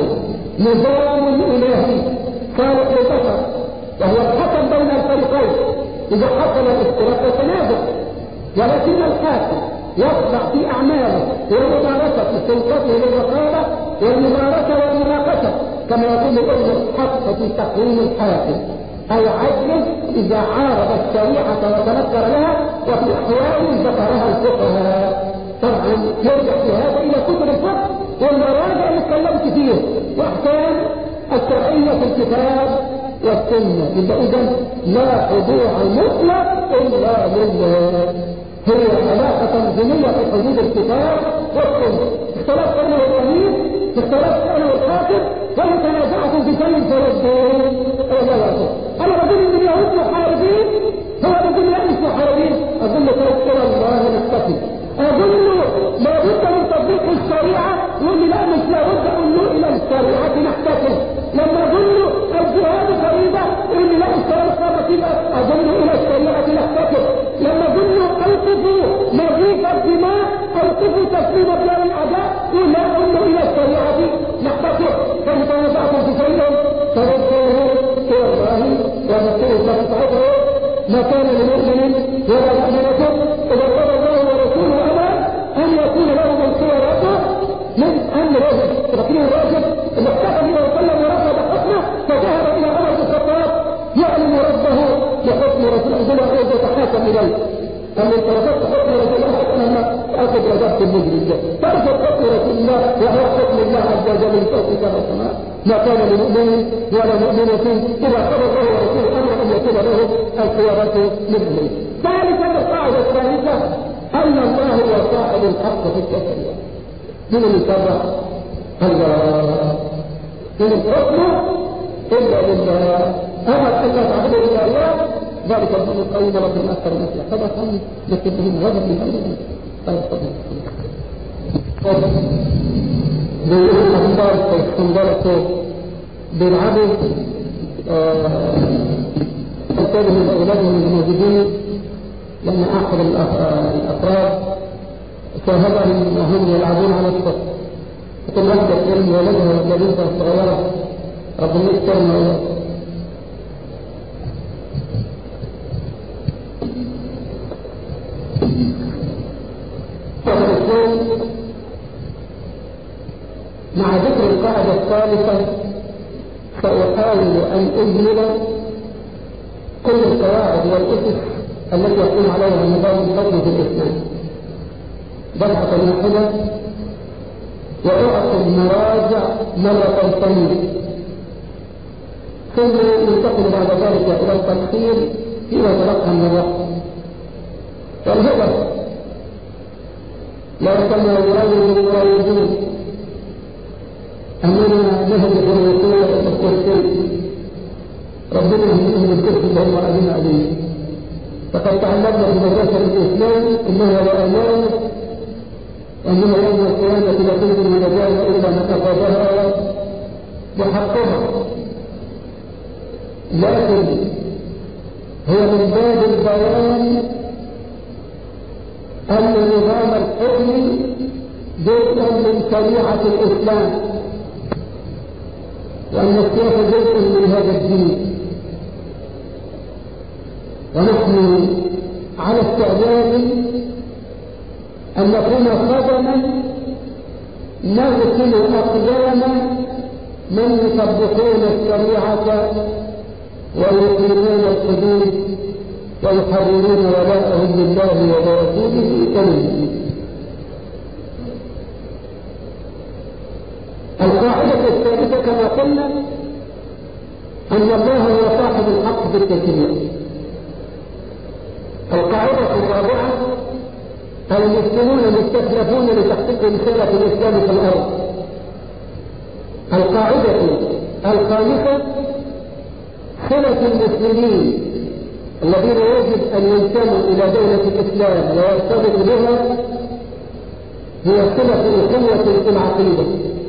نظام الهي خالق للبشر وهو الحكم بين الفريقين. اذا حصل الاختلاف يتنازع، ولكن الحاكم يخضع في أعماله وممارسة سلطته للرقابة والممارسة والمناقشة، كما يقول ابن الحق في تقويم الحاكم أو عدل إذا عارض الشريعة وتنكر لها، وفي أحوال ذكرها الفقهاء. طبعا يرجع في هذا إلى كتب الفقه والمراجع اللي اتكلمت فيه وأحكام الشرعية في الكتاب والسنة. يبقى إذن لا خضوع مطلق إلا لله، هي علاقة تنظيمية في حدود الكتاب والسنة. اختلفت أنا والأمير، اختلفت أنا والحاكم، وإن تنازعتم في شيء فردوه إلى الله. أنا بقول إن اليهود محاربين، هو بيقول لا مش محاربين، أقول له إلى الله نكتفي. أقول له لابد من تطبيق الشريعة، يقول لي لا مش لابد، أقول له إلى الشريعة نحتكم. لما أقول له الجهاد فريضة يقول لي لا الشريعة فريضة، أقول له إلى الشريعة نحتكم. لما أقول له أوقفوا نظيف الدماء، أوقفوا تسليم أبناء الأعداء، يقول لا، أقول له إلى الشريعة نحتكم. فإن تنازعتم في شيء فردوه إلى الله ورسوله فاستعذروا. ما كان لمؤمن ولا مؤمنة إذا قضى الله ورسوله أمرا أن يكون لهم الخيرة من أمرهم. فاكرين الراجل اللي احتفل بما وسلم ورفض حكمه فذهب إلى عمر بن الخطاب يعلم ربه بحكم رسول الله يتحاكم إليه. أما إن رفضت حكم رسول الله أنما أخذ رجبت المجرد، ترفض حكم رسول الله وهو حكم الله عز وجل من فوق سبع السماء. ما كان لمؤمن ولا مؤمنة إذا قضى الله ورسوله أمرا أن يكون له الخيرة من أمره. ثالثا القاعدة الثالثة أن الله هو صاحب الحق في التشريع. من المتابعة الله، من الحكم إلا لله، أمر أن تعبدوا إلا الله، ذلك الدين القوي ربنا أكثر الناس يحفظها لكنهم غضب من أمرهم. بيقولوا الأخبار استنظرته بالعدل تنتبه لأولادهم الموجودين، لأن أحد الأفراد شاهدهم وهم يلعبون على الشط، وكل واحدة تلم ولدها وبنتها الصغيرة ربنا يكرمها وياك. مع ذكر القاعدة الثالثة سأحاول أن أجمل كل القواعد والأسس التي يقوم عليها نظام الحكم في الإسلام دفعة واحدة، وأعطي المراجع مرة ثانية، ثم ينتقل بعد ذلك إلى التفصيل فيما تلقى من الوقت. والهدف لا يسمى المراجعين أننا يهدف الوصول إلى الكرسي، ربنا يهديهم الكرسي اللي هم قاعدين عليه. فقد تعلمنا في مدرسة الإسلام إنها لا أمان، وأنه يوم القيامة لا تنزل من الجنة إلا من أخذها بحقها. لكن هي من باب البيان أن نظام الحكم جزء من شريعة الإسلام، وأن السياسة جزء من هذا الدين. ونحن على استعداد أن نكون قدما نغسل أقدام من يطبقون الشريعة ويقيمون الحدود ويحررون ولاءهم لله ولرسوله ومنه. القاعدة الثالثة كما قلنا أن الله هو صاحب الحق في التشريع. القاعدة الرابعة: المسلمون مستخلفون لتحقيق رسالة الإسلام في الأرض. القاعدة الخامسة: صلة المسلمين الذين يجب أن ينتموا إلى دولة الإسلام ويرتبطوا بها هي صلة الأخوة في العقيدة.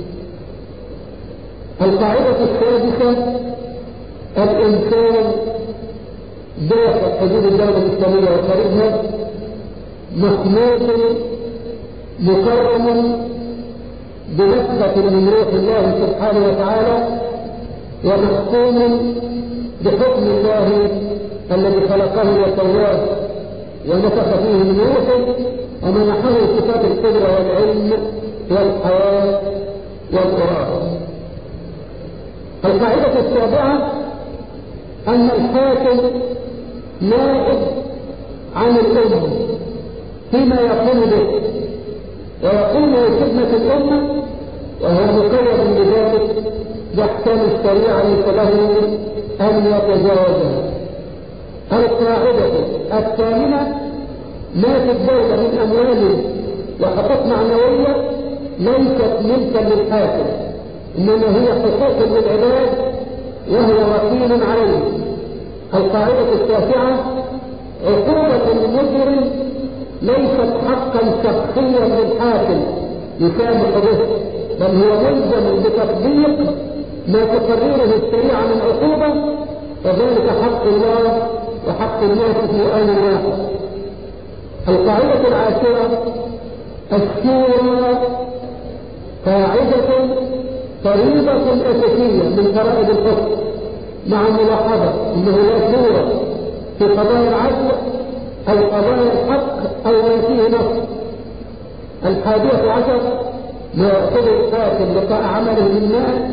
القاعدة السادسة: الإنسان داخل حدود الدولة الإسلامية وخارجها مخلوق مكرم بنسبة من روح الله سبحانه وتعالى، ومحكوم بحكم الله الذي خلقه وسواه ونفخ فيه من روحه ومنحه صفات القدرة والعلم والحياة والإرادة. القاعدة السابعة: أن الحاكم نائب عن الأمة فيما يقوم به ويقوم بخدمة الأمة، وهو مقيد بذلك بأحكام الشريعة ليس له أن يتجاوزها. القاعدة الثامنة: ما في الدولة من أموال وحقوق معنوية ليست ملكا للحاكم، إنما هي حقوق للعباد وهو وكيل عليه. القاعدة التاسعة: عقوبة المجرم ليست حقا شخصيا للحاكم يسامح به، بل هو ملزم بتطبيق ما تقرره الشريعة من عقوبة، وذلك حق الله وحق الناس في آن واحد. القاعدة العاشرة: الشورى قاعدة فريضة أساسية من فرائض الحكم، مع ملاحظة أنه لا شورى في قضايا العدل أو قضايا الحق أو ما فيه نص. الحادية عشر: ما يأخذ القاتل لقاء عمله للناس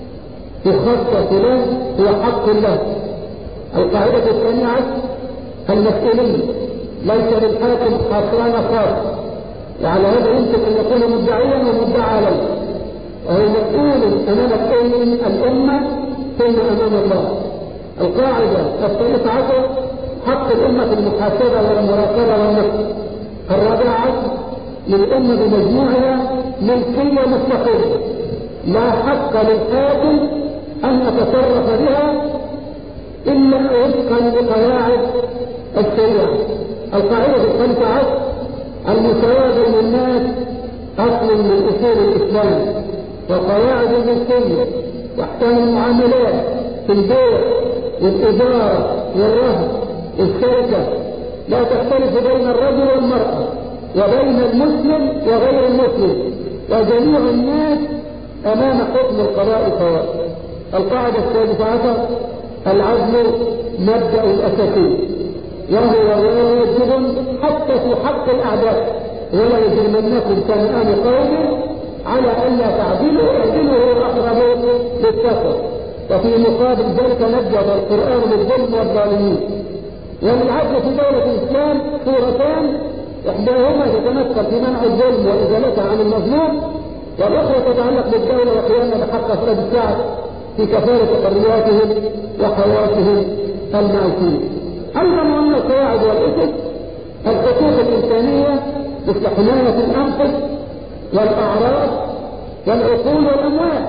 يخصص له هو حق له. القاعدة الثانية عشر: المسؤولية ليس للحاكم خسران خاص، وعلى هذا يمكن أن يكون مدعيا ومدعى عليه، وهو مسؤول أمام الأمة ثم أمام الله. القاعدة الثالثة عشر: حق الأمة في المحاسبة والمراقبة والنصر. الرابعة عشر: للأمة بمجموعها ملكية مستقلة، لا حق للحاكم أن يتصرف بها إلا وفقا لقواعد الشريعة. القاعدة الخامسة عشر: المساواة بين الناس أصل من أصول الإسلام، وقواعد الملكية واحكام المعاملات في البيع والإدارة والرهن والشركة لا تختلف بين الرجل والمرأة وبين المسلم وغير المسلم، وجميع الناس أمام حكم القضاء سواء. القاعدة السادسة عشر: العدل مبدأ الأساسي، وهو واجب حتى في حق الأعداء، ولا يجرمنكم شنآن قوم على ألا تعدلوا اعدلوا هو أقرب للتقوى. وفي مقابل ذلك نجد القرآن للظلم والظالمين. وللعدل في دولة الإسلام صورتان: إحداهما تتمثل في منع الظلم وإزالته عن المظلوم، والأخرى تتعلق بالدولة وقيامها بحق أفراد الشعب في كفالة حرياتهم وحواسهم المعيشية. أيضا من القواعد والأسس الحقوق الإنسانية مثل حماية الأنفس والأعراض والعقول والأموال،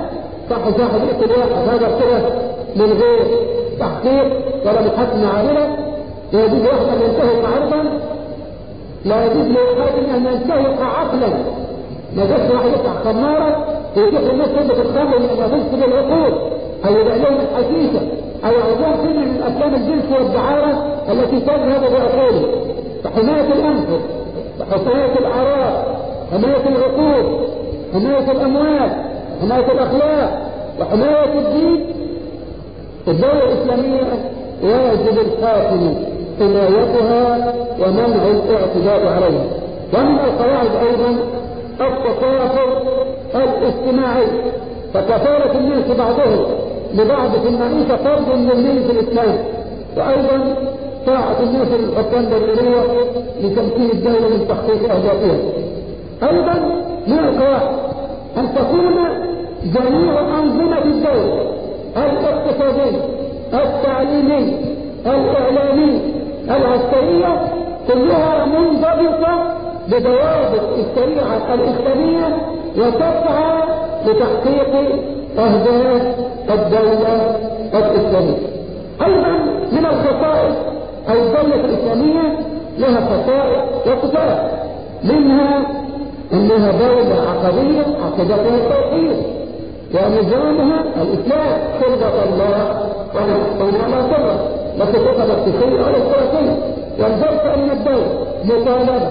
صاحب يقتل واحد هذا كده من غير تحقيق ولا محاكمة عادلة، يجوز واحد أن ينتهك عرضا، لا يجوز لحاكم أن ينتهك عقلا. ما جاش واحد يفتح خمارة ويجيب الناس تبقى تتخمر من ما تنسب العقول أو يبقى لهم الحشيشة أو يعرضون فيلم من أفلام الجنس والدعارة التي تذهب بعقوله. فحماية الأنفس وحماية الأعراض، حماية العقول، حماية الأموال، حماية الأخلاق وحماية الدين، الدولة الإسلامية واجب الحاكم حمايتها ومنع الاعتداء عليها. ومن القواعد أيضا التكافؤ الاجتماعي، فكفالة الناس بعضهم لبعض في المعيشة فرض من ملة الإسلام. وأيضا طاعة الناس للحكام ضرورية لتمكين الدولة من تحقيق أهدافها. أيضا من القواعد أن تكون جميع أنظمة الدولة الاقتصادي، التعليمي، الإعلامي، العسكرية كلها منضبطة بضوابط الشريعة الإسلامية وتسعى لتحقيق أهداف الدولة الإسلامية. أيضا من الخصائص الدولة الإسلامية لها خصائص وصفات، منها أنها دولة عقدية عقيدتها التوحيد ونظامها الإسلام، شربة الله ونحن على صبر لتتقب التشيء على الثلاثين. والدرس أن الدولة مطالبة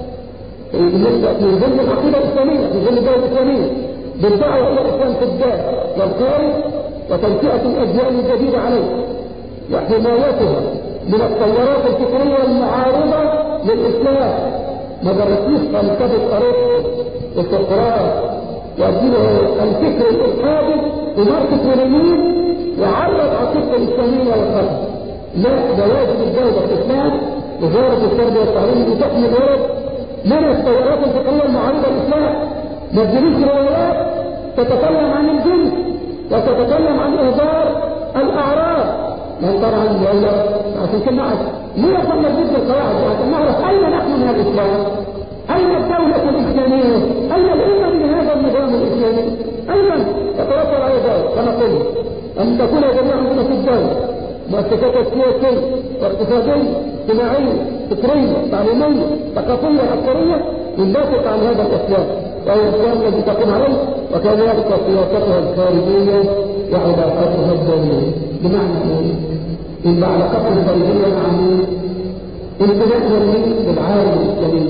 من ضمن العقيدة الإسلامية في ضمن الدولة الإسلامية بالدعوة إلى الإسلام في الداخل والخارج وتنشئة الأجيال الجديدة عليه وحمايتها من التيارات الفكرية المعارضة للإسلام. ما درسوش فلسفة أرسطو وسقراط والفكر الإلحادي وماركس ولينين وعرض عقيدة الإسلامية والخلق. لا، ده واجب الدولة في الإسلام وزارة التربية والتعليم بتحمي الولد من التيارات الفكرية المعارضة للإسلام. ما تجيبش روايات تتكلم عن الجنس وتتكلم عن إهدار الأعراض. ما طبعا ولا عشان كده ليه صرنا ضد القواعد عشان نعرف أين نحن من الإسلام، أين الدولة الإسلامية، أين الأمة من هذا النظام الإسلامي. أيضا يتوفر على ذلك كما قلنا أن تكون جميع عندنا في الدولة مؤسسات سياسية واقتصادية اجتماعية فكرية تعليمية ثقافية عسكرية ينبثق عن هذا الإسلام وهو الإسلام الذي تقوم عليه، وكذلك سياستها الخارجية وعلاقاتها الدولية. بمعنى ايه؟ إن علاقاتها الخارجية يعني انتباه ورمي بالعالم الإسلامي.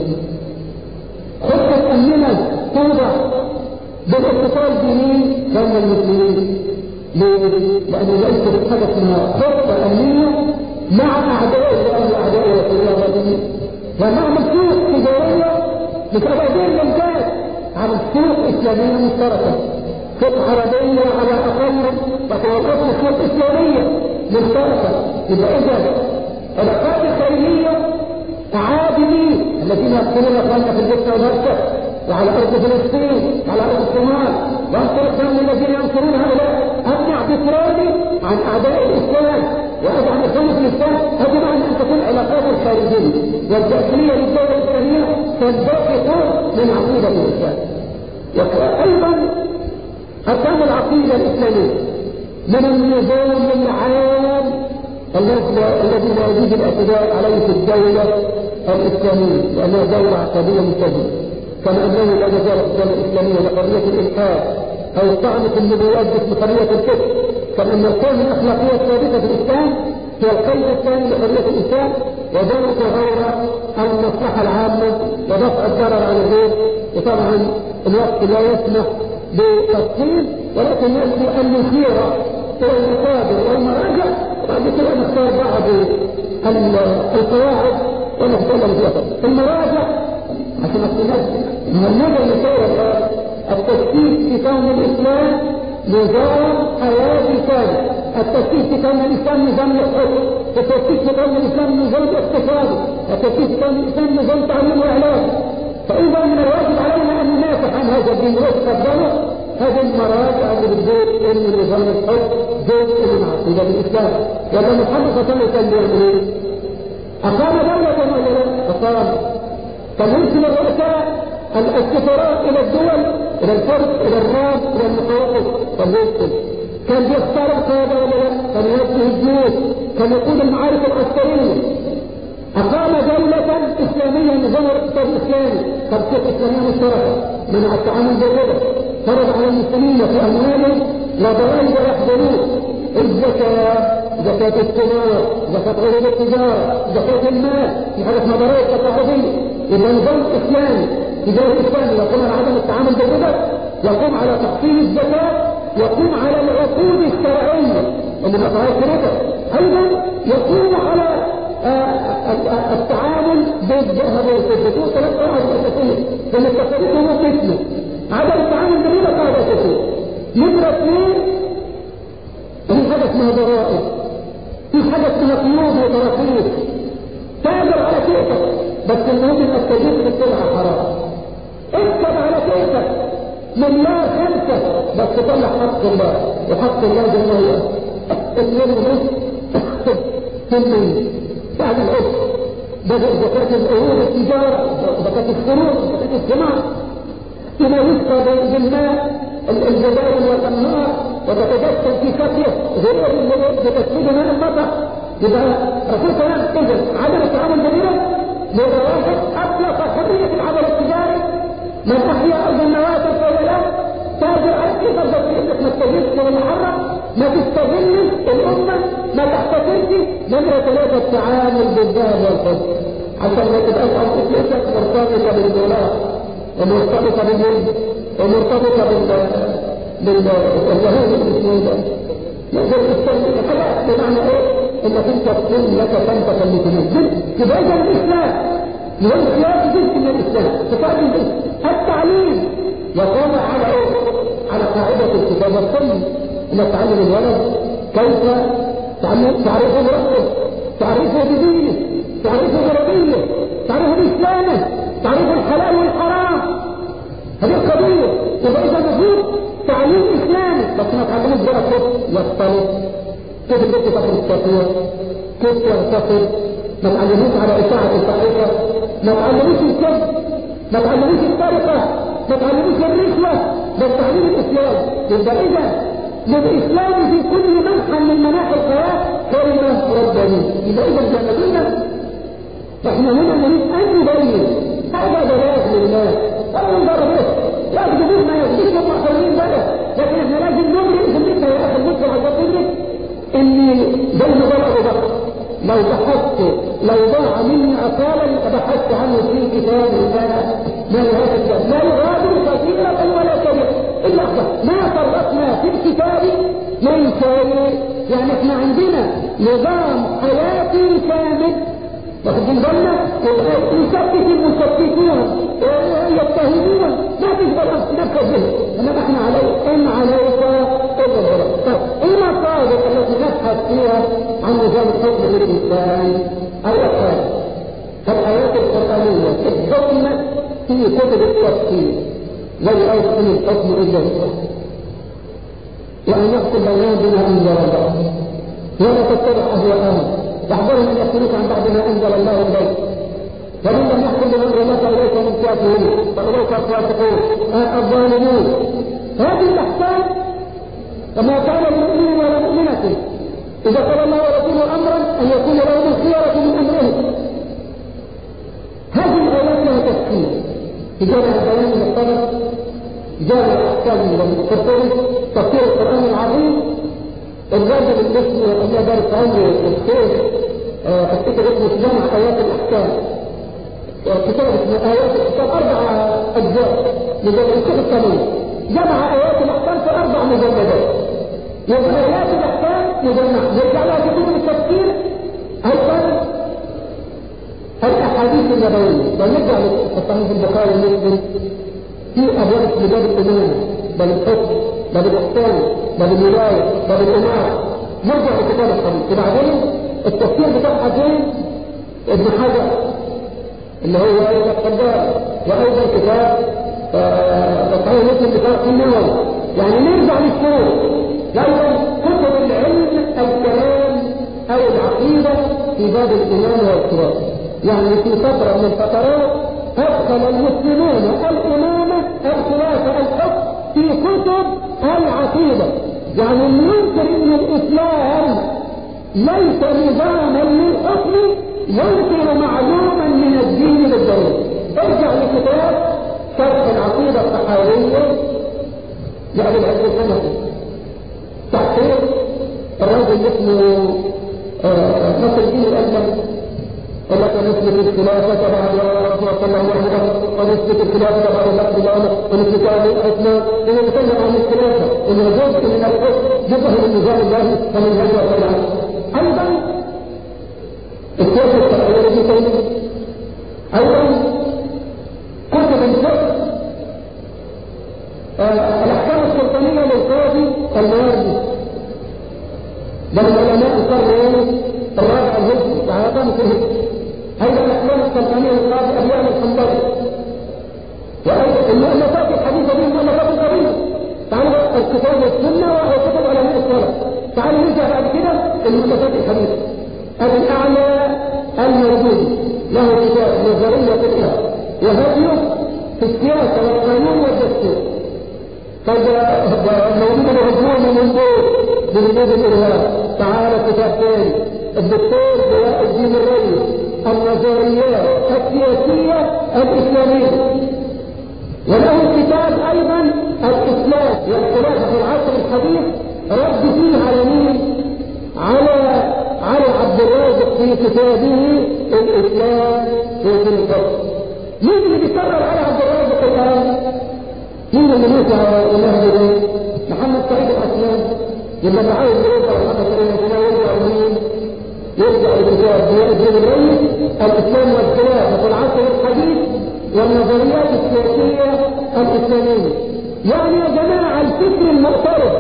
خطة أمننا توضع بالاتصال بمين؟ بين المسلمين. ليه؟ لأنه ليس حاجة اسمها خطة أمنية مع أعداء أعداء رسول الله والمسلمين. ونعمل سوق تجارية متأبدين للجاد عن سوق إسلامية مشتركة، سوق عربية على أقل وتوقف سوق إسلامية مشتركة. يبقى إذا العلاقات الخارجية عادلين الذين يقتلون أخواننا في الجبهة والهرشة وعلى أرض فلسطين وعلى أرض الصومال وأنصر الإسلام الذين ينصرون هؤلاء، أمنع بإفرادي عن أعداء الإسلام وأدعم إخواني في الإسلام. هذا معنى أن تكون علاقات الخارجية والداخلية للدولة الإسلامية تنبثق من عقيدة الإسلام. وأيضا أركان العقيدة الإسلامية من النظام العام الذي لا يجوز الاعتداء عليه في الدولة الإسلامية لأنها دولة عقدية مستديمة، كما أنه لا يزال الدولة الإسلامية لحرية الإلحاد أو الطعن في النبوات بحرية الفكر، كما أن القيم الأخلاقية الثابتة في الإسلام هي القيد الثاني لحرية الإنسان وذلك غير المصلحة العامة ودفع الضرر عن الغير. وطبعا الوقت لا يسمح بتفصيل، ولكن يكفي أن نشير إلى المصادر والمراجع وبعد كده نختار بعض القواعد ونتكلم فيها. المراجع عشان الناس مهمة لصورة التشكيك في كون الإسلام نظام حياتي ثاني، التشكيك في كون الإسلام نظام الحكم، التشكيك في كون الإسلام نظام اقتصادي، التشكيك في كون الإسلام نظام تعليم وإعلام. فإذا من الواجب علينا أن ندافع عن هذا الدين وفق الدولة. هذه المراجع اللي بتقول إن نظام الحكم جزء من عقيدة الإسلام. ولما محمد صلى الله عليه وسلم يعمل إيه؟ أقام دولة ولا لا؟ أقام. فممكن الرؤساء السفراء إلى الدول إلى الفرس إلى الرام إلى المقاومة. طب كان بيختار القادة ولا لا؟ كان يوجه الجيوش، كان يقود المعارك العسكرية، أقام دولة إسلامية نظام الاقتصاد الإسلامي، تركية إسلامية مشتركة، منع التعامل بالربا، فرض على المسلمين في أموالهم لا ضرائب ولا حدود، الزكاة، زكاة الثمار، زكاة عروض التجارة، زكاة المال، في حاجة اسمها ضرائب تقاعدية. إذا نظام إسلامي تجاري إسلامي يقوم على عدم التعامل بالربا، يقوم على تحصيل الزكاة، يقوم على العقود الشرعية اللي ما فيهاش ربا، أيضا يقوم على التعامل بالذهب والفضة. ثلاث قواعد أساسية لأن التقاليد هو قسمه عدم التعامل بالربا قاعدة أساسية. نمرة اثنين في حاجة اسمها ضرائب، في حاجة اسمها قيود وتراخيص، تقدر على كيفك بس المهم انك تجيب السلعة حرام، اكتب على كيفك مليار 5 بس تطلع حق الله، وحق الله جميعا 2.5% بعد العسر، بدأ زكاة العروض التجارة، زكاة الفروض، زكاة الثمار، فيما يسقى بالماء الجبال والأنهار وتتجسد في سقيه غير اللي بتسقيه ماء المطر. يبقى رسول كلام إذن عدم التعامل بالربا لواحد أطلق حرية العمل التجاري، من أحيا أرض النواتر فهو لا تاجر على كيف انك ما تستجدش والمحرم، ما تستغلش الأمة، ما تحتفلش. نمرة 3 التعامل بالذهب والفضة عشان ما تبقاش أنفسك مرتبطة بالدولار ومرتبطة باليد ومرتبطة باليهود المسلمين. نقدر نستخدم خلاص بمعنى ايه؟ انك انت تكون لك تنطق اللي تنزل يبقى اذا الاسلام هو الخيار جزء من الاسلام. تفاعل التعليم يقوم على ايه؟ على قاعدة الكتاب والسنة، انك تعلم الولد كيف تعرفه بربه، تعرفه بدينه، تعرفه بربيه، تعرفه باسلامه، تعرفه الحلال والحرام. هذه القضية. يبقى اذا المفروض تعليم اسلامي بس ما تعلموش بقى كيف يختلط، كيف البنت تاخد التطوير، كيف تنتصر، ما تعلموش على اشاعة الصحيفة، ما تعلموش الكذب، ما تعلموش السرقة، ما تعلموش الرشوة، بل تعليم الاسلام. يبقى اذا للاسلام في كل منحى من مناحي الحياة كلمة ربانية. يبقى اذا جمالنا احنا هنا نريد ان نبين هذا بلاغ للناس ولا نضرب به يكذبون ما يكذبون معصرين بلد، لكن احنا لازم نبرئ ذمتنا يا اخي المسلم عشان تدرك اني زي ما قال ابو بكر لو بحثت لو ضاع مني عقالا بحثت عنه في كتاب الله ما هذا الكتاب لا يغادر صغيرة ولا كبيرة الا اخبر ما فرطنا في الكتاب من شيء. يعني احنا عندنا نظام حياتي كامل واخدين بالنا، يشكك المشككون يتهمون ما تقدر نفكر به، انما احنا عليه ان عليك اضرب. طيب ايه المصادر التي نبحث فيها عن نظام الحكم للانسان؟ اول حاجه الايات القرانيه الحكم في كتب التفسير لا يؤثر الحكم الا بالله، وان يحكم بينهم بما انزل الله ولا تتبع اهواءهم واحذرهم ان يختلفوا عن بعد ما انزل الله اليك، ومن لم يحكم بامر الله فاليك من كافرين فاليك الفاسقون الظالمون. هذه الاحكام كما قال المؤمن ولا مؤمنة اذا قال الله ورسوله امرا ان يكون لهم الخيرة من امرهم. هذه الايات لها تفسير جامع البيان المختلف، جامع الاحكام المختلف، تفسير القران العظيم. الراجل الاسم الله بارك عنه الشيخ افتكر اسمه جامع ايات الاحكام، كتاب اسمه ايات الاحكام 4 اجزاء لجامع الشيخ الثاني، جمع ايات الاحكام في 4 مجلدات. يبقى ايات الاحكام مجمعه نرجع لها في كتب التفسير ايضا الاحاديث النبويه. ونرجع للصحيح البخاري ومسلم في ابواب اسم باب الامامه، باب الحكم، باب الاحكام، باب الولايه، باب الاماره. نرجع لكتاب الحديث. وبعدين التفسير بتاع حديث ابن حجر اللي هو ايضا القدار، وايضا كتاب صحيح مسلم بتاع النووي. يعني نرجع للشروط، ايضا كتب العلم الكلام او العقيده في باب الامامه والقراءه. يعني في فتره من الفترات ادخل المسلمون الامامه الخلافة الحكم في كتب العقيدة. يعني اللي ينكر ان الاسلام ليس نظاما للحكم ينكر معلوما من الدين بالضروره. ارجع لكتاب شرح العقيدة الطحاوية لأبي العز الحنفي، تحقيق الرجل اسمه نصر الدين الألماني، التي نثبت الخلافة بعد رسول الله صلى الله عليه وسلم، ونثبت الخلافة بعد الحق بالله، ونثبت الإسلام، ونتكلم عن الخلافة إنه جزء من الحكم، جزء من نظام الله ومن هذا الكلام. أيضا السياسة الشرعية التي تولد، أيضا كتب الفقه، الأحكام السلطانية للقاضي المواردي، بل العلماء القرن الرابع الهجري وعلامة الهجري. أيضا الأحكام السلطانية للقاضي أبيان الحنبلي، وأيضا المؤلفات الحديثة دي المؤلفات القديمة. تعالوا الكتاب والسنة وكتب علماء السلف. تعالوا نرجع بعد كده المؤلفات الحديثة. الأعلى الموجود له كتاب نظرية الإله وهديه في السياسة والقانون والدستور. فموجود العدوان من دور بوجود الإرهاب. تعالى كتاب ثاني الدكتور ضياء الدين الرئيس، النظريات السياسية الإسلامية. وله كتاب أيضا الإسلام والخلافة في العصر الحديث، رد فيه على مين؟ على عبد الرازق في كتابه الإسلام في الفقه. مين اللي بيكرر على عبد الرازق الآن؟ مين اللي يسعى إلى محمد سعيد الأسلام؟ لما معاوز يرجع محمد سعيد الأسلام يرجع لكتاب ضياء الدين الرئيس، الإسلام والخلافة في العصر الحديث والنظريات السياسية الإسلامية. يعني يا جماعة الفكر المعترض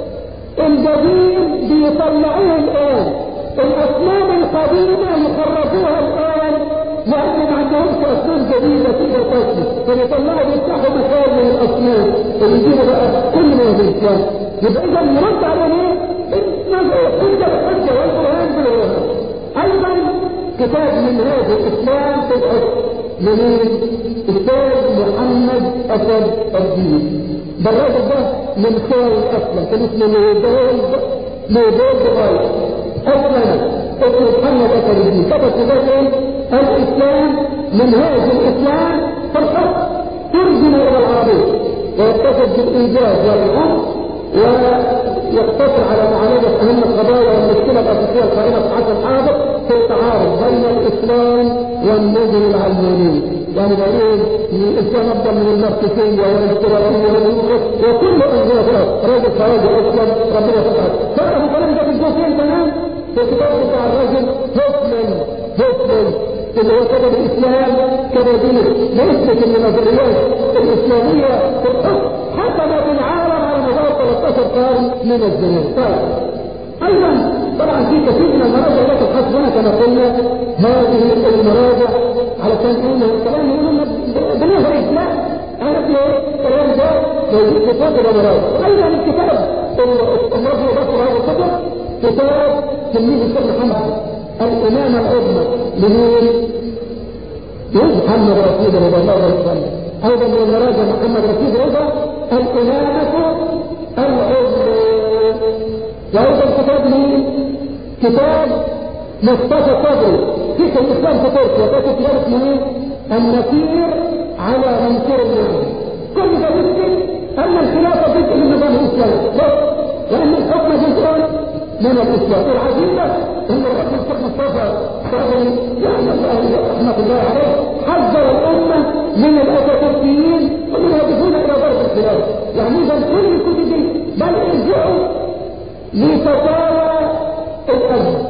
الجديد بيطلعوه الآن، الأصنام القديمة يخرجوها الآن لأن ما عندهمش أصنام جديدة كده تصل، فبيطلعوا بيفتحوا مكان الأصنام اللي يجيبوا بقى كل ما في الإسلام. يبقى إذا نرد على إيه؟ الحجة بالحجة والقرآن بالقرآن. أيضا كتاب منهاج الإسلام في الحكم لمين؟ الأستاذ محمد أسد الدين. ده الراجل ده من خارج أصلا كان اسمه ليبولد غاية أصلا اسمه محمد أسد الدين. كتب كتاب الإسلام منهاج الإسلام في الحكم، ترجم إلى العربية ويتصل بالإيجاز والعمق ويقتصر على معالجة أهم القضايا والمشكلة الأساسية القائمة في العصر الحاضر في التعارض بين الإسلام والنظم العلماني. يعني بقول ان الإسلام أفضل من الماركسية والاشتراكية وكل أنظمة راجل خواجة أصلا ربنا فتحت. فأنا الكلام ده في الجزئين تمام في الكتاب بتاع الراجل هوفمان اللي هو كتب الإسلام كبديل ليست من النظريات الإسلامية في الحكم حكمت العالم على مدار 13 قرن من الزمان. طيب أيضا طبعا في كثير من المراجع التي تحسبنا كما قلنا هذه المراجع علشان قلنا الكلام يقولون بنهر الإسلام أنا في الكلام ده موجود في فاضل المراجع. أيضا الكتاب الرجل بصر هذا الكتب كتاب تلميذ الشيخ محمد الإمامة العظمى لمين؟ محمد رشيد رضي الله عنه. أيضا من المراجع محمد رشيد رضا الإمامة العظمى. وأيضا كتاب مين؟ كتاب مصطفى صبري فقه الإسلام في تركيا، وكتاب كتاب اسمه ايه؟ النكير على منكر النعم. كل ده بيثبت أن الخلافة جزء من نظام الإسلام وأن الحكم جزء من الإسلام. العجيبة أن الرئيس الشيخ مصطفى صبري يعني الله رحمة الله عليه حذر الأمة من الأتاتوركيين ومن يهدفون إلى ضرب الخلافة. يعني إذا كل الكتب دي بل ارجعوا لفتاوى الأزهر،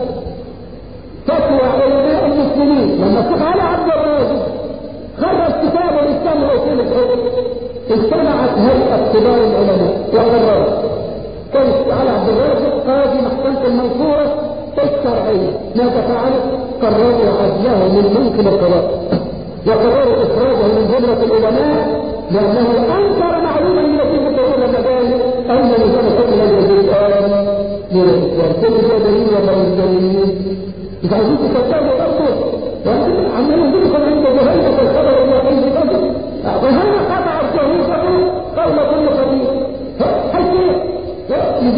فتوى علماء المسلمين لما الشيخ علي عبد الرازق خرج كتاب الإسلام وأصول الحكم اجتمعت هيئة كبار العلماء وعلى الرازق. كان علي عبد الرازق قاضي محكمة المنصورة الشرعية، ماذا فعلت؟ قرروا عزله من ممكن القضاء وقرروا إخراجه من جملة العلماء لأنه أنكر معلومة من التي تقول المجال أن نظام الحكم الذي الآن من الإسلام. كل ده دليل ولا مش دليل؟ إذا عايزين تكتبوا الأرض عمالين يقولوا كان عنده جهيزة الخبر الوحيد الأرض وهنا قطع الجهيزة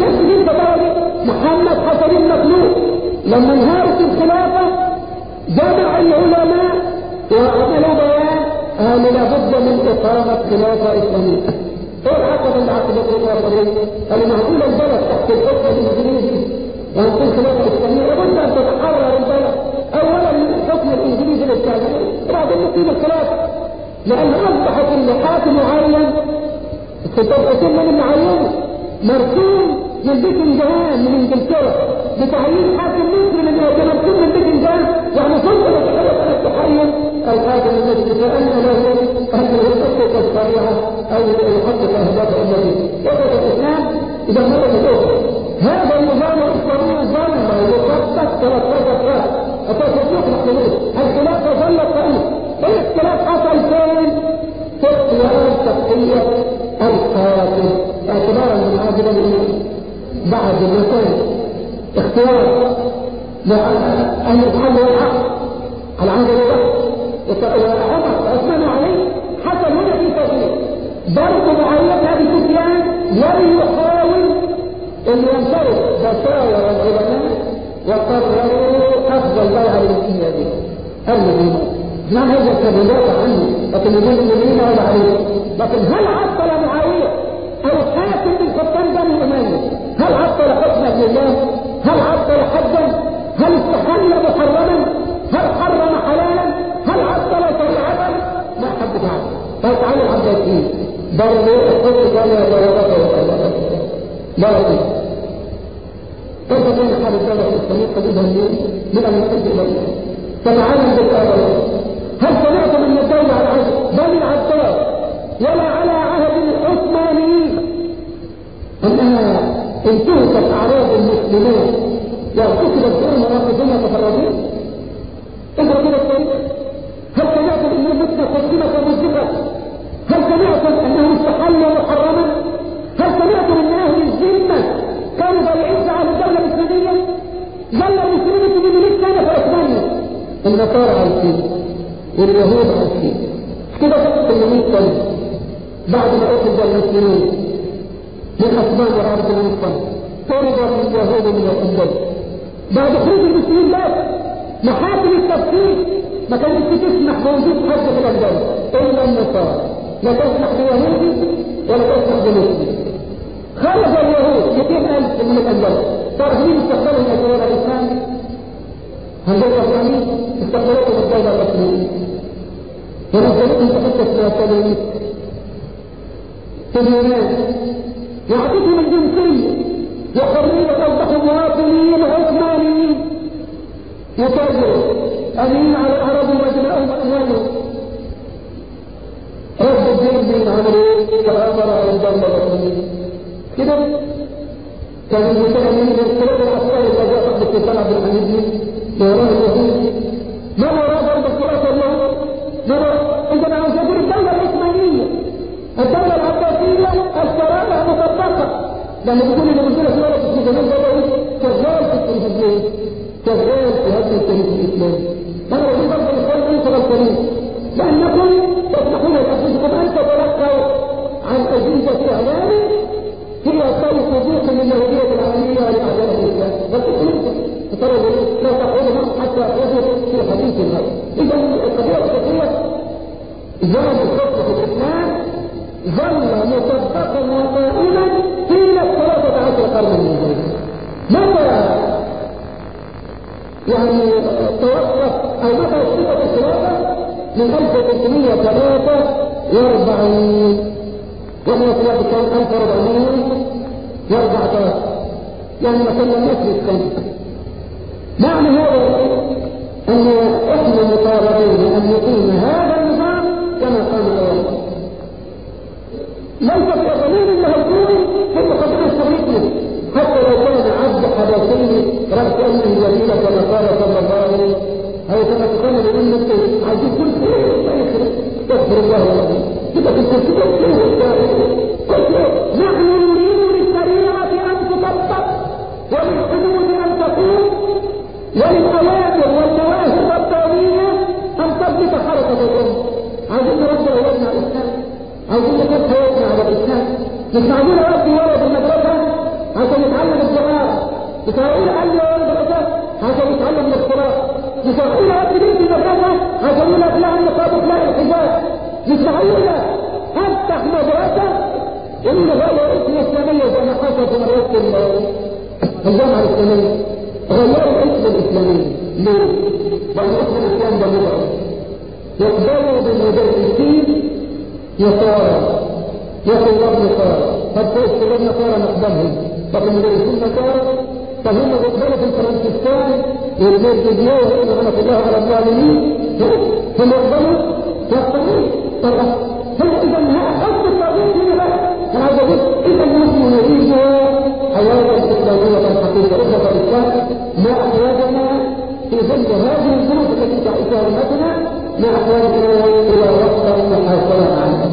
بس انت بقى محمد حسن المخلوق لما انهارت الخلافة جمع العلماء وعملوا بيان قالوا لابد من إقامة خلافة إسلامية. ايه العقبة اللي عقبته الآخرين؟ قالوا معقول البلد تحت الحكم الإنجليزي وهنكون خلافة إسلامية لابد أن تتحرر البلد أولا من الحكم الإنجليزي للتابعين وبعدين نقيم الخلافة، لأن أصبحت لحاكم معين ستبقى سنة معينة مرسوم من بيتنجان من انجلترا بتعيين حاكم مصري من مرسوم من بيتنجان، يعني سلطة تتحرك على التحيم الحاكم الذي كأن له أن يحقق الشريعة أو يحقق أهداف أمته. وقت الإسلام إذا مرة الأخرى هذا النظام الإسلامي ظل يخطط 13 سنة أتصدق الحلول الخلافة ظلت قائمة. ايه الخلاف حصل فين؟ في اختيار شخصية الحاكم اعتبارا من عاجل الإمام بعد ما كان اختيار أن يتحول الحق على عاجل الوقت وعمر وعثمان عليه حصل هنا في تغيير ضرب معين أبي سفيان لم يحاول أن ينصرف بشاير العلماء وقرروا أخذ البيعة للمسلمين هذه المدينة. نعم هذا كبيرات عنه لكن يقول المدينة ولا عليه. لكن هل عطل معاوية أو حاكم من خطان بني أمية؟ هل عطل حكم ابن الله؟ هل عطل حجا؟ هل استحل محرما؟ هل حرم حلالا؟ هل عطل شريعة؟ ما حد فعل. طيب تعالوا العباسيين ضربوا الحكم قالوا يا ضربته لا يجوز. كيف كان حال الدولة الإسلامية قديما من أن يحج إلى الله؟ فتعالوا بالآخر هل سمعت من الدولة على عهد بني العباس ولا على عهد العثمانيين أنها انتهكت أعراض المسلمين وارتكبت فيهم مواقفين متفرجين؟ انظر كده التاريخ. هل سمعتم ان المسلمين قدمت مزقة؟ هل سمعتم انهم استحلوا محرما؟ هل سمعتم ان اهل الذمة كانوا ضيعين على الدولة الاسلامية؟ ظل المسلمين في 100 سنة في اسبانيا، النصارى عايشين واليهود عايشين كده 800 سنة بعد ما اخذ المسلمين من اسبانيا وعرض الوسطى طردوا من اليهود من الاندلس بعد خروج المسلمين. لا محاكم التفكير ما كانتش تسمح بوجود حد في الاندلس الا النصارى، لا تسمح بيهودي ولا تسمح بمسلم. خرج اليهود 200,000 من الاندلس صار مين استقبلهم الدولة الاسلامية؟ هنقول الاسلاميين استقبلتهم الدولة الاسلامية ونزلتهم تحت السياسيين في اليونان وعطتهم الجنسية وحرية أصبحوا مواطنين عثمانيين يتاجروا أمين على العرب ومجمعهم أموالهم. رب الدين من عمله فأمر على الدولة الأسلامية كده كان المتأمين بالخلاف العسكري الذي أخذ في سنة بالحميدي وراء اليهود ما وراء ضرب الصلاة الله عندما نجدر الدولة العثمانية الدولة العباسية الشرائع مطبقة لما بيقول لي بنزل في ورقة السجنين ده شغال في التلفزيون شغال في هذا التاريخ الإسلامي. أنا بقول برضه الإسلام أنت بالقانون لأنكم تسمحون لأنفسكم أن تتلقوا عن أجهزة إعلام هي صوت وضوح من اليهودية العالمية لأعداء الإسلام والتقليد ترى لا تقولهم حتى يأخذوا في حديث هذا. إذا القضية الأساسية جانب الخطة في الإسلام ظل مطبقا وقائما طيلة 13 قرن من الهجرة. متى يعني توقف أو متى وقفت الخلافة؟ من 1343 وهي خلافة كان 1414 يعني ما كنا نسبة 5. معنى هذا أن إحنا مطالبين أن يكون هذا النظام كما قام الأول ليس في أقليل المهجوري في مقدمة الصديق حتى لو كان عبد حباسي رأس أمه الوزيرة كما قال صلى الله عليه وسلم أو كما تقال لأنك عزيز كل شيء تغفر الله العظيم كده في الكتاب نحن نريد للشريعة أن تطبق وللحدود أن تكون وللأوامر والنواهي الربانية أن تثبت حركة الأمة. عايزين نرد أولادنا على الإسلام، عايزين نكون حياتنا على الإسلام، مش عايزين نرد ولد المدرسة عشان مش هقول قال له المدرسة عشان يتعلم من الصلاة، مش هقول قبل بنت المدرسة عشان يقول لك لا النقاب لا الحجاب، مش هقول افتح مدرسة يقول له غير اسم الإسلامية زي ما حصل في مدرسة الجامعة الإسلامية، غيروا الاسم الإسلامية ليه؟ لأن اسم الإسلام ده مدرس يقبلوا بالمدرسين يسارا يقول الله نصارى، طب كيف كلهم نصارى نقبلهم؟ طب المدرسين نصارى؟ طب هم بيقبلوا في الفرنسيسكان والمرجدية وإنه غلط الله على الظالمين هم يقبلوا يقبلوا. طب هو إذا أصل التغيير هنا بقى أنا عايز أقول إذا المسلم يريد حياة إسلامية حقيقية أخرى الإسلام ما أحوالنا في ظل هذه الظروف التي تعيشها أمتنا ما أحوالنا إلى وقت محاصرة عنها.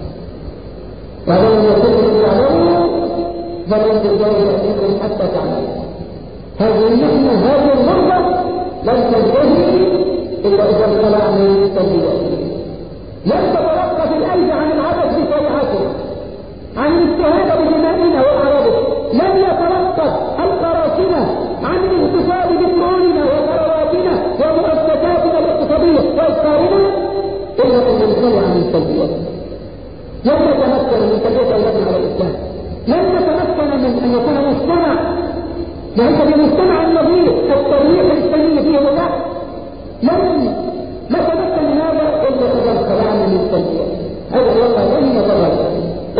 فلم يكن يعلموا بل ينتظر يأتيكم حتى تعلموا. هذه النحن هذه الغربة لن تنتهي إلا إذا انخلع من سبيل لن تتوقف الأيدي عن العبث بشريعته، عن الاجتهاد بدمائنا وأعراضه، لن يتوقف القراصنة عن الاغتصاب بفنوننا وثرواتنا ومؤسساتنا الاقتصادية وإفكارنا إلا إذا انخلع من سبيل. لن نتمكن من تربية أولادنا على الإسلام، لن نتمكن من أن يكون مجتمع ليس بمجتمع النظيف الترويح الإسلامي فيه وضع، لن نتمكن من هذا إلا إذا انخلعنا من التربية. هذا والله لن نتغير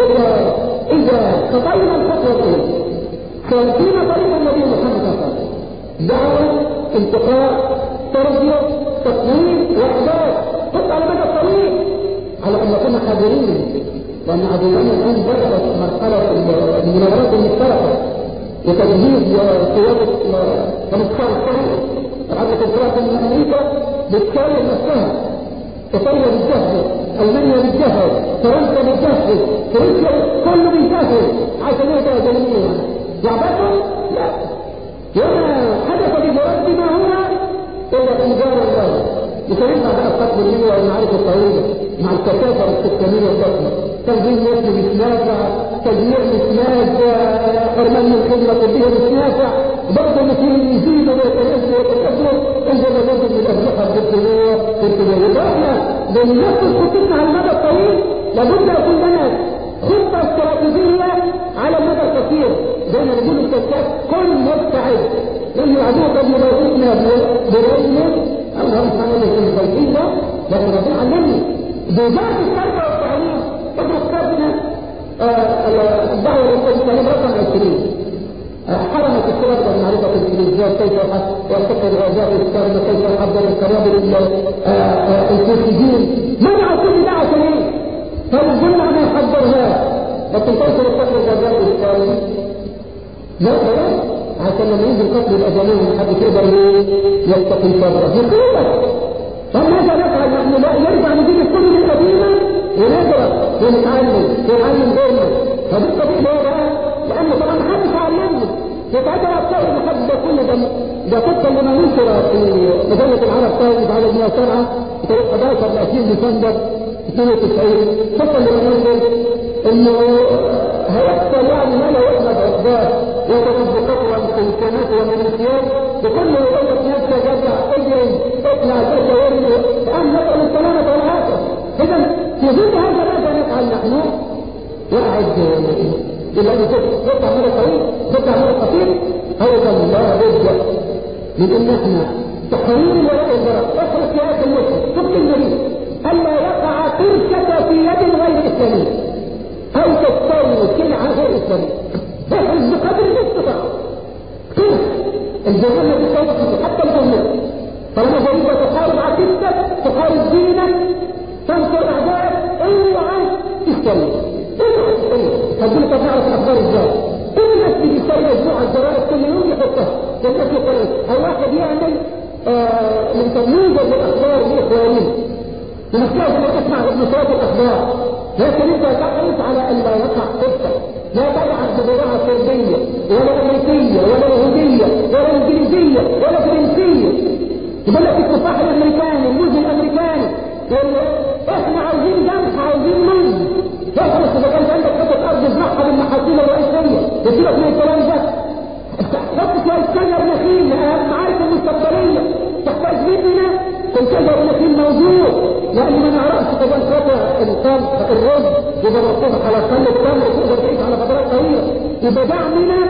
إذا خطينا الخطوة سيأتينا طريق النبي محمد صلى الله عليه وسلم، دعوة انتقاء تربية تطوير وإعداد خط على مدى الطريق على أن نكون حذرين، لأن عدونا الآن بدأت مرحلة المناورات المشتركة وتجهيز وقيادة المسخار الصحيح. العدوة الفرق من أمريكا بتكاية نفسها، إيطاليا بتجهز، ألمانيا بتجهز، فرنسا بتجهز، روسيا كله بيجهز عشان يبقى جميلية يعبثوا؟ لا، وما حدث بمرد ما هنا إلا إنجار الله. مش هينفع بقى القتل اللي هو المعارك الطويلة مع الكثافة السكانية الضخمة، تنظيم نسل مش نافع، تجميع مش نافع، حرمان من الخدمة الطبية مش نافع، برضه المسؤولين يزيدوا ويتنزلوا ويتكبروا، انظر لازم من الأسلحة الدكتورية والتجارية. احنا بننفذ خطتنا على المدى الطويل لابد يكون لنا خطة استراتيجية على المدى القصير، زي ما بيقولوا الكتاب كن مستعد، لأن العدو قد يباركنا برأينا أو هم سبحانه يكون خايفين ده، لكن ربنا علمني بوجهة التربية والتعليم. احنا كتابنا الدعوة للتعليم رقم 20 حرمت الشباب بمعرفة الفلزيات كيف يرتقي الغازات السامة، كيف يحضر القنابل الفوسيدين، منعوا كل ده عشان ايه؟ فالجمع ما يحضرها لكن كيف يرتقي الغازات السامة؟ لا عشان لما ينزل قتل الأجانين حد يقدر يتقي الفضرة يقول فماذا نفعل؟ نحن لا يرجع نجيب الكتب القديمة ونقرأ ونتعلم غيرنا. فبالطبيعي هو بقى لأنه طبعا محدش علمنا يتعدى أبطال المحدث ده كله ده قصة لما ننشر في مجلة العرب طيب على 107 بتاريخ 11 ل 20 ديسمبر 92 قصة لما ننشر إنه هيحصل يعني ما لا يحمد أسباب وتطبقات وامكانيات ومنسيات بكل يقول لك نفسه جدع اجري اطلع جدع ورمي الآن نسأل السلامة والعافية. إذا في ضد هذا ماذا نفعل نحن؟ واحد إلا أن خطة عمل طويل خطة عمل قصير أيضا لا بد من أن احنا تحرير الولاء والبراء اخرج يا أخي المسلم شفت النبي ألا يقع قرشة في يد غير إسلامية أو تستوي سلعة غير إسلامية احرز بقدر الاستطاعة كيف الجمهور بتوقف حتى الجمهور طالما جريبة تحارب عقيدتك تحارب دينك تنصر أعدائك اوعى تستوي هدول تفعل أخبار الزاد كل ناس بيستوي مجموعة الجرائد كل يوم يحطها والناس يقول هل واحد يعمل من تمييز الأخبار لإخوانين ونحتاج أن تسمع نشرات الأخبار لكن أنت تحرص على أن لا يقع قصة لا تلعب بزراعة سردية ولا أمريكية ولا يهودية ولا إنجليزية ولا فرنسية يقول لك التفاح الأمريكاني الموز الأمريكاني احنا عاوزين جمح عاوزين موز يخلص إذا كانت عندك حتة أرض ازرعها بالمحاصيل الرئيسية يجيلك من الكلام ده حط شوية شجر نخيل معارك المستقبليه تحتاج مننا كل شجر نخيل موجود، لان ما نعرفش طبعا قطع الرز يبقى مرتبط على قل التمر تقدر تعيش على فترات طويله. يبقى دعمنا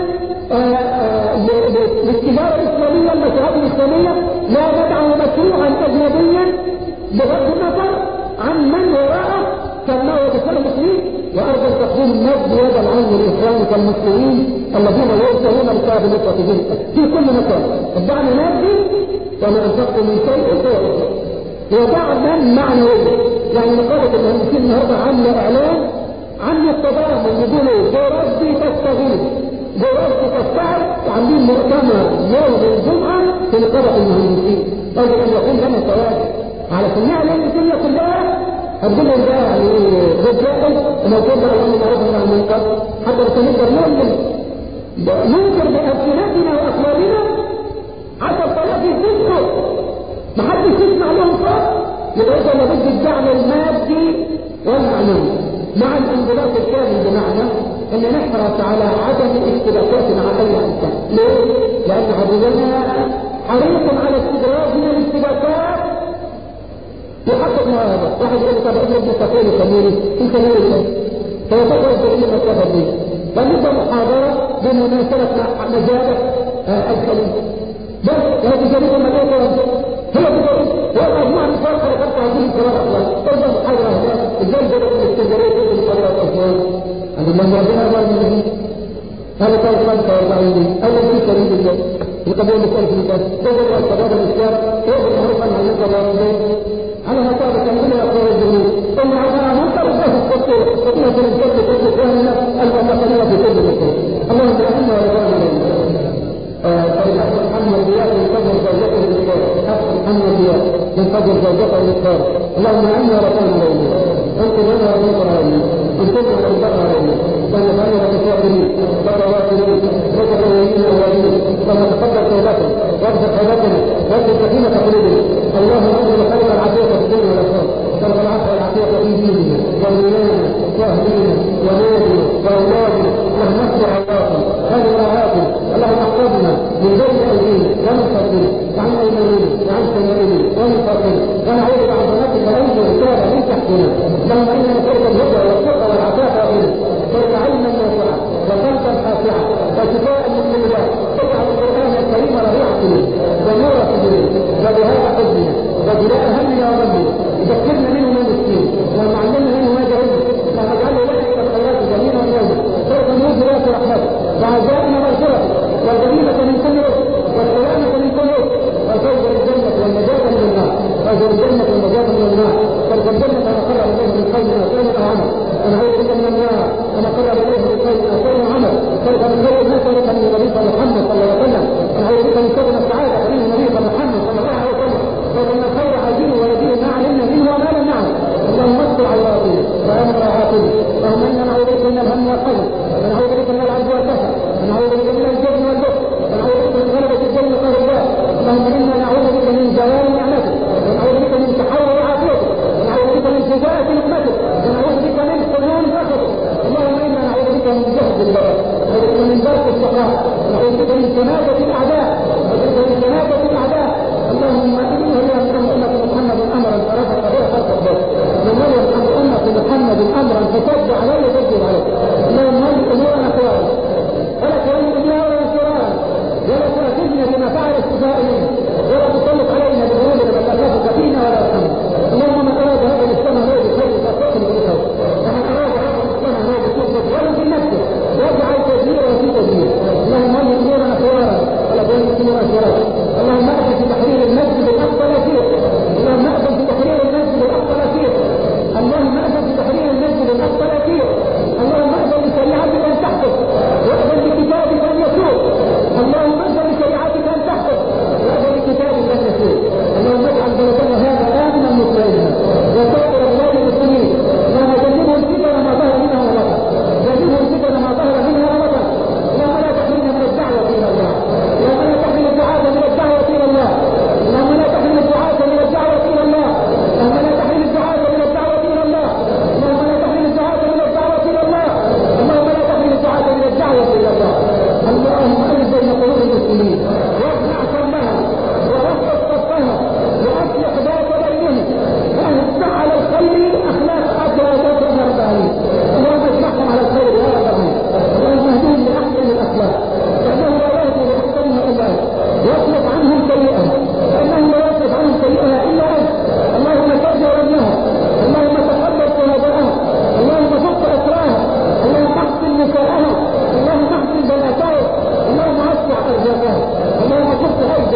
للتجاره الاسلاميه المشروعات الاسلاميه لا ندعم مشروعا اجنبيا بغض النظر عن من وراءه كما هو بسبب المسلمين، وارجو تقديم المجد يدا عنه الاخوان كالمسلمين الذين يرسلون بسبب نصرتهم في كل مكان. الدعم المادي وما انفقتم من شيء هو دعما معنوي. يعني نقابه المهندسين النهارده عامله اعلان عن التضامن، يقولوا بربي تستغيث بربي تستعد، وعاملين مؤتمر يوم الجمعه في نقابه المهندسين. يجب ان يكون لنا تواجد علشان نعلن الدنيا كلها. هنقول لهم ده يعني رجال وموجود على الامر المعروف والنهي عن المنكر حتى لو نقدر ننكر بألسنتنا واقوالنا 10,000 يسمعوا ما حدش يسمع لهم صوت. يبقى اذا لابد الدعم المادي والمعنوي مع الانضباط الكامل، بمعنى ان نحرص على عدم اشتباكاتنا على اي انسان. ليه؟ لان عدونا حريص على استدراجنا الاشتباكات يحقق هذا. واحد يقول لي طب ابن تقول يسموني انت مين انت؟ فيفكر في المسألة دي. فنبدا محاضرة بمناسبة مجالة الخليج. بس هذه جريمة المجالة هي بجريمة والمجموعة من فرق حركات تعزيز الكلام الله. ترجع محاضرة هنا ازاي بدأت الاستجارية في المحاضرة الأسوان عند الله ربنا أمر منه. هذا كان 45 أول في كريم الله القضية المسألة في المكان تجد الشباب الإسلام يقول معروفا عن الله على مطابق من يقول الجميع ثم عندنا منكر الله الخطير وكنا في الكتب تجد فهمنا المسألة في كل مكان. اللهم رحمنا ورضانا محمد ضياء من فضل زوجته الإسلام محمد ضياء من فضل زوجته الإسلام. اللهم رحمنا ورضانا علينا انصر لنا ونصر علينا انصرنا ونصر علينا ونفعلنا متشاكرين وتواصلين متفوقين أولين. اللهم تقبل توبتنا واغفر حياتنا واغفر سكينة قلوبنا. اللهم اجعل خير العافية في الدنيا والآخرة خير العافية والعافية في ديننا وولادنا واهلنا ونورنا واولادنا. اللهم اصبر عواقب هذه العواقب. اللهم احفظنا من بين ايدينا ومن خلفنا وعن ايماننا وعن شمائلنا ومن فوقنا ونعوذ بعظمتك العز والرسالة من تحتنا. اللهم انا نسالك الهدى والتقى والعفاف والغنى وارزق علما نافعا وقلبا خاشعا وشفاء من كل داء. اجعل القران الكريم ربيع قلوبنا ونور صدورنا وبهاء حزننا وجلاء همنا وغمنا. ذكرنا منه ما نسينا وعلمنا منه ما جهلنا واجعله لنا الى الخيرات جميعا ويوما فرقا موجبات رحمتك وعزائنا مغفرتك والغنيمة من كل وقت والسلامة من كل وقت والفوز بالجنة والنجاة من النار فوز بالجنة والنجاة من النار فرق الجنة ما قرب إليه من قول وقول وعمل ونعوذ بك من النار وما قرب إليه من قول وقول وعمل فرق من خير الناس ورقا من نبيك محمد صلى الله عليه وسلم ونعوذ بك من شر السعادة فإن نبيك محمد صلى الله عليه وسلم فرق من خير عزيز ونبيه ما علمنا منه وما لم نعلم. اللهم استر عوراتنا وامن روعاتنا. اللهم انا نعوذ بك من الهم والحزن ونعوذ بك من العجز والكسل ونعوذ بك من الجبن والبخل ونعوذ بك من غلبة الدين وقهر الله. اللهم انا نعوذ بك من زوال نعمتك ونعوذ بك من تحول عافيتك ونعوذ بك من فجاءة نقمتك ونعوذ بك من حلول فخرك. اللهم انا نعوذ بك من جهد البلاء ونعوذ بك من برك الشقاء ونعوذ بك من شماتة الاعداء ونعوذ بك من شماتة الاعداء. اللهم انه يا امة محمد امرا فرفق به خلق البيت ومن يرحم امة محمد امرا فشد عليه وجد عليه. اللهم ولي امورنا خيارا ولا تولي امورنا شرارا ولا تؤاخذنا بما فعل السفهاء ولا تسلط علينا بذنوبنا بل لا تثق فينا ولا ترحمنا. اللهم من اراد هذا المجتمع له بخير فاتقه بالخير ومن اراد هذا المجتمع له بسوء ولو في نفسه واجعل تدبيره في تدبيره. اللهم ولي امورنا خيارا ولا تولي امورنا شرارا. اللهم اذن في تحرير المسجد الاقصى الاخير. اللهم اذن في تحرير المسجد الاقصى الاخير. اللهم اذن في تحرير المسجد الاقصى الاخير. اللهم اذن بشريعتك ان تحكم واذن بكتابك ان يسوق. اللهم اذن بشريعتك ان تحكم واذن بكتابك ان يسوق.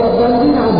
الضالين عن